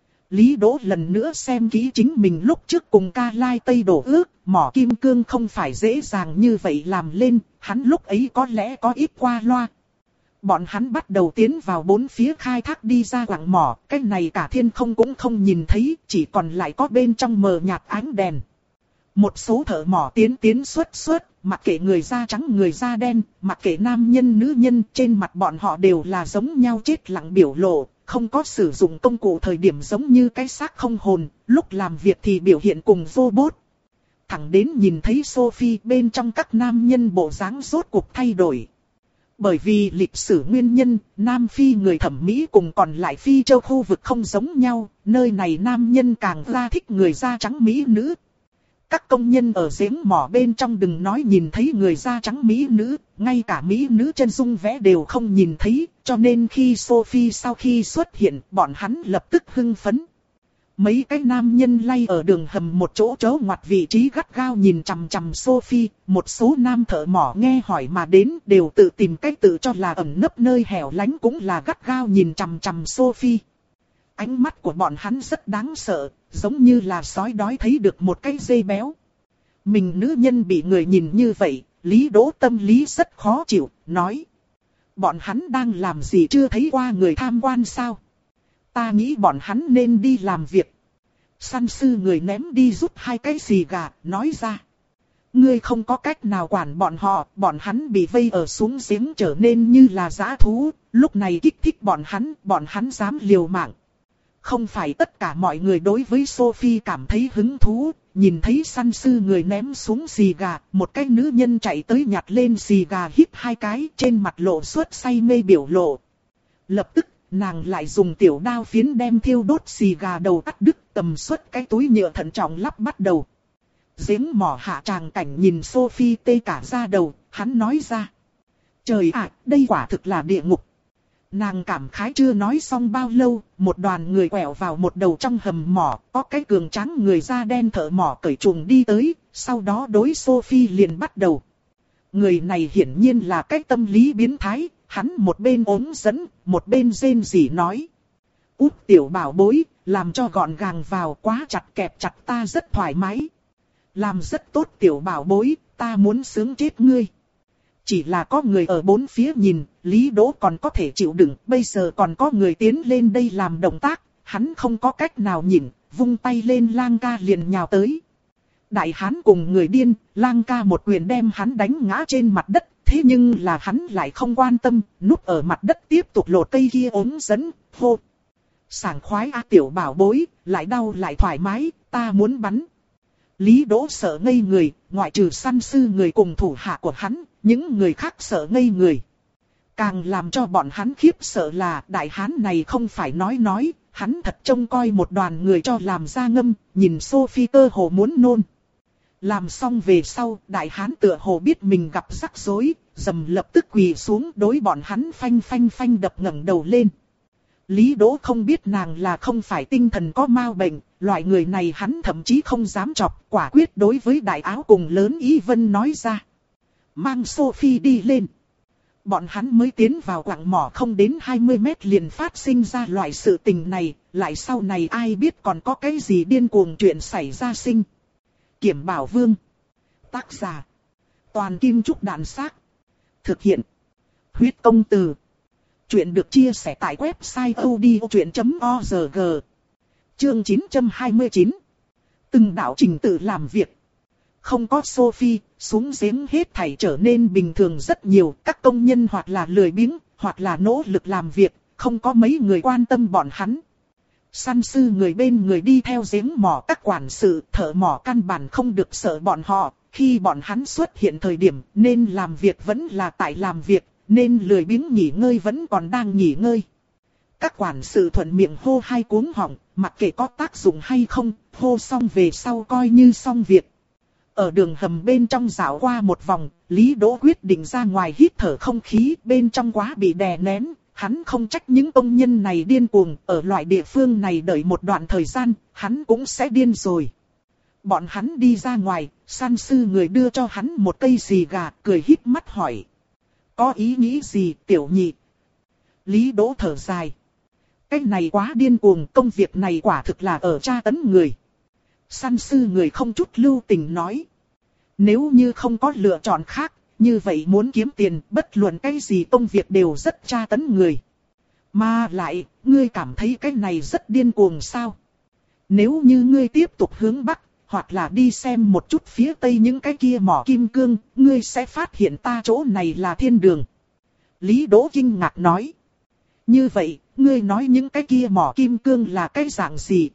Lý Đỗ lần nữa xem kỹ chính mình lúc trước cùng Ca Lai Tây đổ ước, mỏ kim cương không phải dễ dàng như vậy làm lên, hắn lúc ấy có lẽ có ít qua loa. Bọn hắn bắt đầu tiến vào bốn phía khai thác đi ra quặng mỏ, cái này cả thiên không cũng không nhìn thấy, chỉ còn lại có bên trong mờ nhạt ánh đèn. Một số thợ mỏ tiến tiến xuất xuất, mặc kệ người da trắng người da đen, mặc kệ nam nhân nữ nhân, trên mặt bọn họ đều là giống nhau chết lặng biểu lộ, không có sử dụng công cụ thời điểm giống như cái xác không hồn, lúc làm việc thì biểu hiện cùng robot. Thẳng đến nhìn thấy Sophie bên trong các nam nhân bộ dáng rốt cuộc thay đổi. Bởi vì lịch sử nguyên nhân, Nam Phi người thẩm mỹ cùng còn lại Phi châu khu vực không giống nhau, nơi này nam nhân càng ra thích người da trắng mỹ nữ. Các công nhân ở giếng mỏ bên trong đừng nói nhìn thấy người da trắng mỹ nữ, ngay cả mỹ nữ chân dung vẽ đều không nhìn thấy, cho nên khi Sophie sau khi xuất hiện, bọn hắn lập tức hưng phấn. Mấy cái nam nhân lay ở đường hầm một chỗ chớ ngoặt vị trí gắt gao nhìn chằm chằm Sophie, một số nam thợ mỏ nghe hỏi mà đến đều tự tìm cách tự cho là ẩn nấp nơi hẻo lánh cũng là gắt gao nhìn chằm chằm Sophie. Ánh mắt của bọn hắn rất đáng sợ, giống như là sói đói thấy được một cái dê béo. Mình nữ nhân bị người nhìn như vậy, Lý Đỗ tâm lý rất khó chịu, nói. Bọn hắn đang làm gì chưa thấy qua người tham quan sao? Ta nghĩ bọn hắn nên đi làm việc. Săn sư người ném đi rút hai cái xì gà, nói ra. Ngươi không có cách nào quản bọn họ, bọn hắn bị vây ở xuống giếng trở nên như là dã thú, lúc này kích thích bọn hắn, bọn hắn dám liều mạng. Không phải tất cả mọi người đối với Sophie cảm thấy hứng thú, nhìn thấy săn sư người ném xuống xì gà, một cái nữ nhân chạy tới nhặt lên xì gà hít hai cái, trên mặt lộ suốt say mê biểu lộ. Lập tức, nàng lại dùng tiểu đao phiến đem thiêu đốt xì gà đầu cắt đứt, tầm xuất cái túi nhựa thận trọng lắp bắt đầu. Giếng mỏ hạ tràng cảnh nhìn Sophie tê cả da đầu, hắn nói ra. Trời ạ, đây quả thực là địa ngục. Nàng cảm khái chưa nói xong bao lâu, một đoàn người quẹo vào một đầu trong hầm mỏ, có cái cường tráng người da đen thợ mỏ cởi chuồng đi tới, sau đó đối Sophie liền bắt đầu. Người này hiển nhiên là cái tâm lý biến thái, hắn một bên ốm dẫn, một bên rên rỉ nói. Út tiểu bảo bối, làm cho gọn gàng vào, quá chặt kẹp chặt ta rất thoải mái. Làm rất tốt tiểu bảo bối, ta muốn sướng chết ngươi. Chỉ là có người ở bốn phía nhìn, Lý Đỗ còn có thể chịu đựng, bây giờ còn có người tiến lên đây làm động tác, hắn không có cách nào nhìn, vung tay lên Lang ca liền nhào tới. Đại hán cùng người điên, Lang ca một quyền đem hắn đánh ngã trên mặt đất, thế nhưng là hắn lại không quan tâm, núp ở mặt đất tiếp tục lột cây kia ốm dẫn, hô. Sảng khoái a tiểu bảo bối, lại đau lại thoải mái, ta muốn bắn. Lý Đỗ sợ ngây người, ngoại trừ săn sư người cùng thủ hạ của hắn, những người khác sợ ngây người. Càng làm cho bọn hắn khiếp sợ là đại hán này không phải nói nói, hắn thật trông coi một đoàn người cho làm ra ngâm, nhìn Sophie cơ hồ muốn nôn. Làm xong về sau, đại hán tựa hồ biết mình gặp rắc rối, dầm lập tức quỳ xuống đối bọn hắn phanh phanh phanh đập ngẩng đầu lên. Lý Đỗ không biết nàng là không phải tinh thần có mau bệnh, loại người này hắn thậm chí không dám chọc, quả quyết đối với đại áo cùng lớn ý vân nói ra. Mang Sophie đi lên. Bọn hắn mới tiến vào quặng mỏ không đến hai mươi mét liền phát sinh ra loại sự tình này, lại sau này ai biết còn có cái gì điên cuồng chuyện xảy ra sinh. Kiểm Bảo Vương. Tác giả. Toàn Kim Trúc Đàn Xác. Thực hiện. Huyết Công Từ. Chuyện được chia sẻ tại website odchuyện chấm org. Chương chín trăm hai mươi chín. Từng đạo trình tự làm việc. Không có Sophie, xuống giếng hết thảy trở nên bình thường rất nhiều. Các công nhân hoặc là lười biếng, hoặc là nỗ lực làm việc, không có mấy người quan tâm bọn hắn. Săn sư người bên người đi theo giếng mỏ các quản sự, thợ mỏ căn bản không được sợ bọn họ. Khi bọn hắn xuất hiện thời điểm, nên làm việc vẫn là tại làm việc, nên lười biếng nghỉ ngơi vẫn còn đang nghỉ ngơi. Các quản sự thuận miệng hô hai cuống họng, mặc kệ có tác dụng hay không, hô xong về sau coi như xong việc. Ở đường hầm bên trong dạo qua một vòng, Lý Đỗ quyết định ra ngoài hít thở không khí, bên trong quá bị đè nén, hắn không trách những công nhân này điên cuồng, ở loại địa phương này đợi một đoạn thời gian, hắn cũng sẽ điên rồi. Bọn hắn đi ra ngoài, san sư người đưa cho hắn một cây xì gà, cười híp mắt hỏi. Có ý nghĩ gì tiểu nhị? Lý Đỗ thở dài. Cái này quá điên cuồng, công việc này quả thực là ở tra tấn người. San sư người không chút lưu tình nói. Nếu như không có lựa chọn khác, như vậy muốn kiếm tiền, bất luận cái gì công việc đều rất tra tấn người. Mà lại, ngươi cảm thấy cái này rất điên cuồng sao? Nếu như ngươi tiếp tục hướng Bắc, hoặc là đi xem một chút phía Tây những cái kia mỏ kim cương, ngươi sẽ phát hiện ta chỗ này là thiên đường. Lý Đỗ kinh ngạc nói. Như vậy, ngươi nói những cái kia mỏ kim cương là cái dạng gì?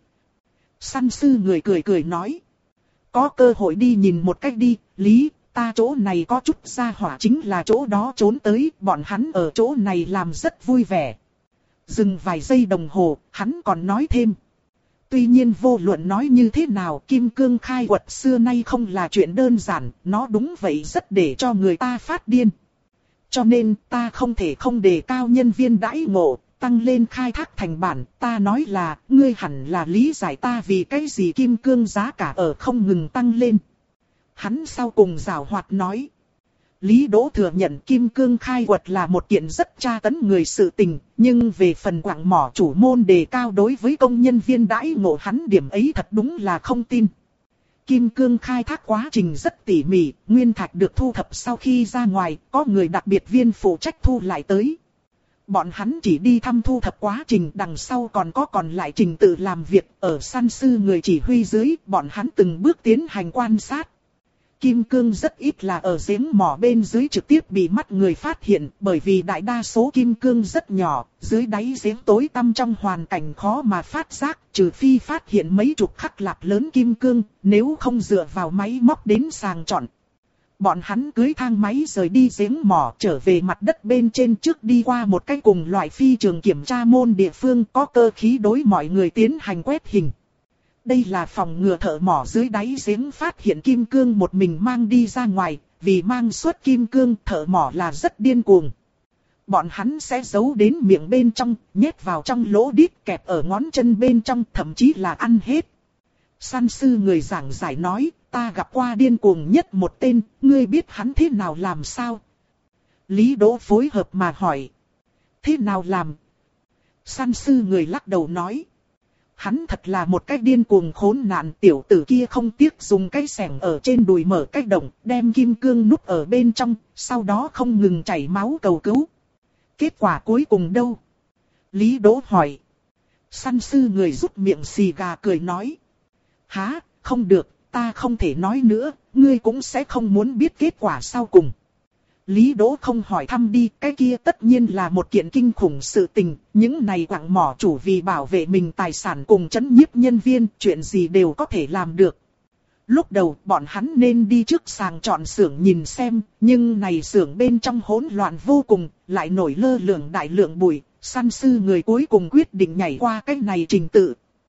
Săn sư người cười cười nói. Có cơ hội đi nhìn một cách đi, Lý, ta chỗ này có chút gia hỏa chính là chỗ đó trốn tới, bọn hắn ở chỗ này làm rất vui vẻ. Dừng vài giây đồng hồ, hắn còn nói thêm. Tuy nhiên vô luận nói như thế nào, kim cương khai quật xưa nay không là chuyện đơn giản, nó đúng vậy rất để cho người ta phát điên. Cho nên ta không thể không đề cao nhân viên đãi ngộ, tăng lên khai thác thành bản, ta nói là, ngươi hẳn là lý giải ta vì cái gì kim cương giá cả ở không ngừng tăng lên. Hắn sau cùng giảo hoạt nói. Lý Đỗ thừa nhận kim cương khai quật là một kiện rất tra tấn người sự tình, nhưng về phần quặng mỏ chủ môn đề cao đối với công nhân viên đãi ngộ hắn điểm ấy thật đúng là không tin. Kim cương khai thác quá trình rất tỉ mỉ, nguyên thạch được thu thập sau khi ra ngoài, có người đặc biệt viên phụ trách thu lại tới. Bọn hắn chỉ đi thăm thu thập quá trình, đằng sau còn có còn lại trình tự làm việc, ở săn sư người chỉ huy dưới, bọn hắn từng bước tiến hành quan sát. Kim cương rất ít là ở giếng mỏ bên dưới trực tiếp bị mắt người phát hiện, bởi vì đại đa số kim cương rất nhỏ, dưới đáy giếng tối tăm trong hoàn cảnh khó mà phát giác, trừ phi phát hiện mấy chục khắc lạp lớn kim cương, nếu không dựa vào máy móc đến sàng chọn. Bọn hắn cưới thang máy rời đi giếng mỏ trở về mặt đất bên trên trước đi qua một cái cùng loại phi trường kiểm tra môn địa phương có cơ khí đối mọi người tiến hành quét hình. Đây là phòng ngừa thợ mỏ dưới đáy giếng phát hiện kim cương một mình mang đi ra ngoài, vì mang suốt kim cương thợ mỏ là rất điên cuồng. Bọn hắn sẽ giấu đến miệng bên trong, nhét vào trong lỗ đít kẹp ở ngón chân bên trong, thậm chí là ăn hết. Săn sư người giảng giải nói, ta gặp qua điên cuồng nhất một tên, ngươi biết hắn thế nào làm sao? Lý Đỗ phối hợp mà hỏi. Thế nào làm? Săn sư người lắc đầu nói. Hắn thật là một cái điên cuồng khốn nạn, tiểu tử kia không tiếc dùng cái xẻng ở trên đùi mở cái động, đem kim cương núp ở bên trong, sau đó không ngừng chảy máu cầu cứu. Kết quả cuối cùng đâu? Lý Đỗ hỏi. Săn sư người rút miệng xì gà cười nói. Hả, không được, ta không thể nói nữa, ngươi cũng sẽ không muốn biết kết quả sau cùng. Lý Đỗ không hỏi thăm đi, cái kia tất nhiên là một kiện kinh khủng sự tình, những này quặng mỏ chủ vì bảo vệ mình tài sản cùng trấn nhiếp nhân viên, chuyện gì đều có thể làm được. Lúc đầu bọn hắn nên đi trước sàng chọn xưởng nhìn xem, nhưng này xưởng bên trong hỗn loạn vô cùng, lại nổi lơ lửng đại lượng bụi, săn sư người cuối cùng quyết định nhảy qua cái này trình tự.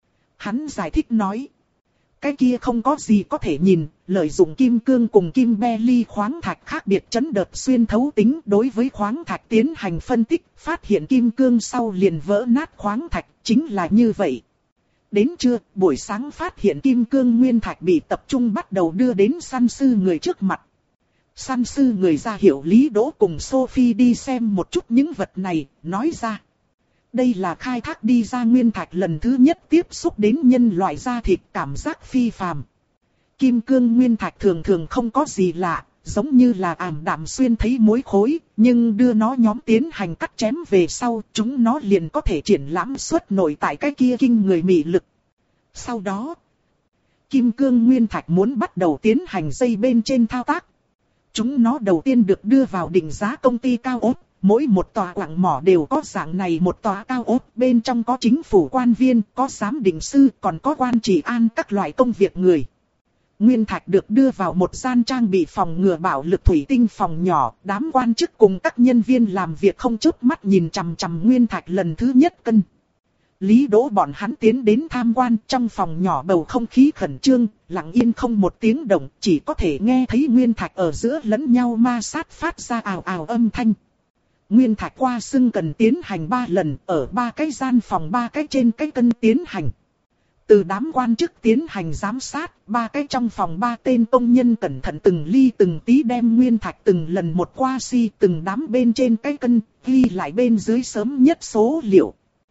Hắn giải thích nói. Cái kia không có gì có thể nhìn, lợi dụng kim cương cùng kim be ly khoáng thạch khác biệt chấn đợt xuyên thấu tính đối với khoáng thạch tiến hành phân tích, phát hiện kim cương sau liền vỡ nát khoáng thạch, chính là như vậy. Đến trưa, buổi sáng phát hiện kim cương nguyên thạch bị tập trung bắt đầu đưa đến săn sư người trước mặt. Săn sư người ra hiệu Lý Đỗ cùng Sophie đi xem một chút những vật này, nói ra. Đây là khai thác đi ra nguyên thạch lần thứ nhất tiếp xúc đến nhân loại da thịt, cảm giác phi phàm. Kim cương nguyên thạch thường thường không có gì lạ, giống như là ảm đạm xuyên thấy mối khối, nhưng đưa nó nhóm tiến hành cắt chém về sau, chúng nó liền có thể triển lãm xuất nổi tại cái kia kinh người mị lực. Sau đó, kim cương nguyên thạch muốn bắt đầu tiến hành dây bên trên thao tác. Chúng nó đầu tiên được đưa vào định giá công ty cao ốt. Mỗi một tòa quặng mỏ đều có dạng này một tòa cao ốt, bên trong có chính phủ quan viên, có giám định sư, còn có quan trị an các loại công việc người. Nguyên thạch được đưa vào một gian trang bị phòng ngừa bạo lực thủy tinh phòng nhỏ, đám quan chức cùng các nhân viên làm việc không chớp mắt nhìn chằm chằm nguyên thạch lần thứ nhất cân. Lý Đỗ bọn hắn tiến đến tham quan, trong phòng nhỏ bầu không khí khẩn trương, lặng yên không một tiếng động, chỉ có thể nghe thấy nguyên thạch ở giữa lẫn nhau ma sát phát ra ào ào âm thanh. Nguyên thạch qua xưng cần tiến hành ba lần, ở ba cái gian phòng ba cái trên cái cân tiến hành. Từ đám quan chức tiến hành giám sát, ba cái trong phòng ba tên công nhân cẩn thận từng ly từng tí đem nguyên thạch từng lần một qua si từng đám bên trên cái cân, ghi lại bên dưới sớm nhất số liệu.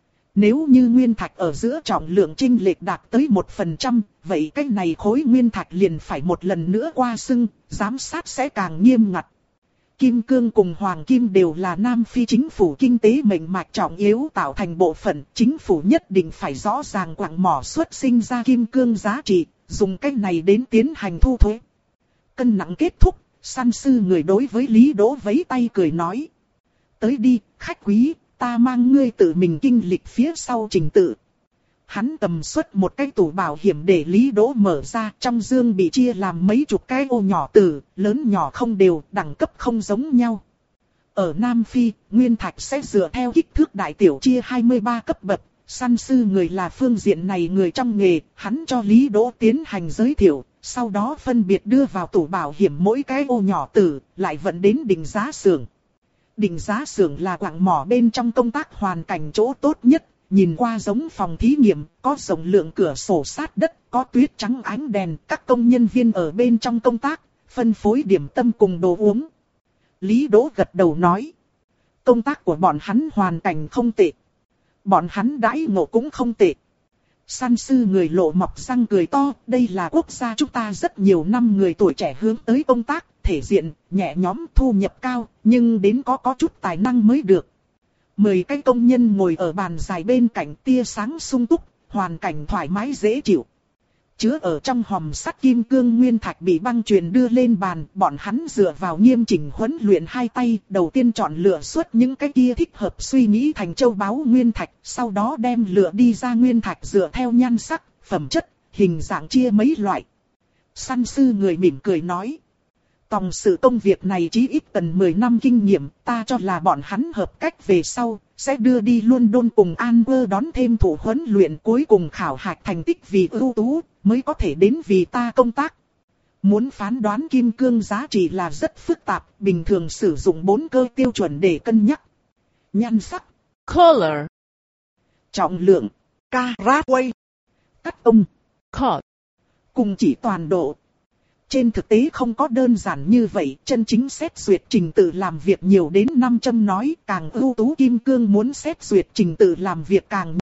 Nếu như nguyên thạch ở giữa trọng lượng chênh lệch đạt tới một phần trăm, vậy cái này khối nguyên thạch liền phải một lần nữa qua xưng, giám sát sẽ càng nghiêm ngặt. Kim cương cùng hoàng kim đều là Nam Phi chính phủ kinh tế mệnh mạch trọng yếu tạo thành bộ phận, chính phủ nhất định phải rõ ràng quặng mỏ xuất sinh ra kim cương giá trị, dùng cách này đến tiến hành thu thuế. Cân nặng kết thúc, săn sư người đối với Lý Đỗ vẫy tay cười nói. Tới đi, khách quý, ta mang ngươi tự mình kinh lịch phía sau trình tự. Hắn cầm xuất một cái tủ bảo hiểm để Lý Đỗ mở ra, trong dương bị chia làm mấy chục cái ô nhỏ tử, lớn nhỏ không đều, đẳng cấp không giống nhau. Ở Nam Phi, nguyên thạch sẽ dựa theo kích thước đại tiểu chia hai mươi ba cấp bậc, săn sư người là phương diện này người trong nghề, hắn cho Lý Đỗ tiến hành giới thiệu, sau đó phân biệt đưa vào tủ bảo hiểm mỗi cái ô nhỏ tử, lại vận đến định giá xưởng. Định giá xưởng là quặng mỏ bên trong công tác hoàn cảnh chỗ tốt nhất. Nhìn qua giống phòng thí nghiệm, có rộng lượng cửa sổ sát đất, có tuyết trắng ánh đèn, các công nhân viên ở bên trong công tác, phân phối điểm tâm cùng đồ uống. Lý Đỗ gật đầu nói. Công tác của bọn hắn hoàn cảnh không tệ. Bọn hắn đãi ngộ cũng không tệ. Săn sư người lộ mọc răng cười to, đây là quốc gia chúng ta rất nhiều năm người tuổi trẻ hướng tới công tác, thể diện, nhẹ nhõm, thu nhập cao, nhưng đến có có chút tài năng mới được. Mười cái công nhân ngồi ở bàn dài bên cạnh, tia sáng sung túc, hoàn cảnh thoải mái dễ chịu. Chứa ở trong hòm sắt kim cương nguyên thạch bị băng chuyền đưa lên bàn, bọn hắn dựa vào nghiêm chỉnh huấn luyện hai tay, đầu tiên chọn lựa xuất những cái kia thích hợp suy nghĩ thành châu báu nguyên thạch, sau đó đem lựa đi ra nguyên thạch dựa theo nhan sắc, phẩm chất, hình dạng chia mấy loại. Săn sư người mỉm cười nói. Tòng sự công việc này chí ít cần mười năm kinh nghiệm, ta cho là bọn hắn hợp cách về sau, sẽ đưa đi London cùng Anwer đón thêm thủ huấn luyện, cuối cùng khảo hạch thành tích vì ưu tú, mới có thể đến vì ta công tác. Muốn phán đoán kim cương giá trị là rất phức tạp, bình thường sử dụng bốn cơ tiêu chuẩn để cân nhắc. Nhan sắc, color, trọng lượng, carat weight, cắt ông, cut, cùng chỉ toàn độ. Trên thực tế không có đơn giản như vậy, chân chính xét duyệt trình tự làm việc nhiều đến năm trăm nói, càng ưu tú kim cương muốn xét duyệt trình tự làm việc càng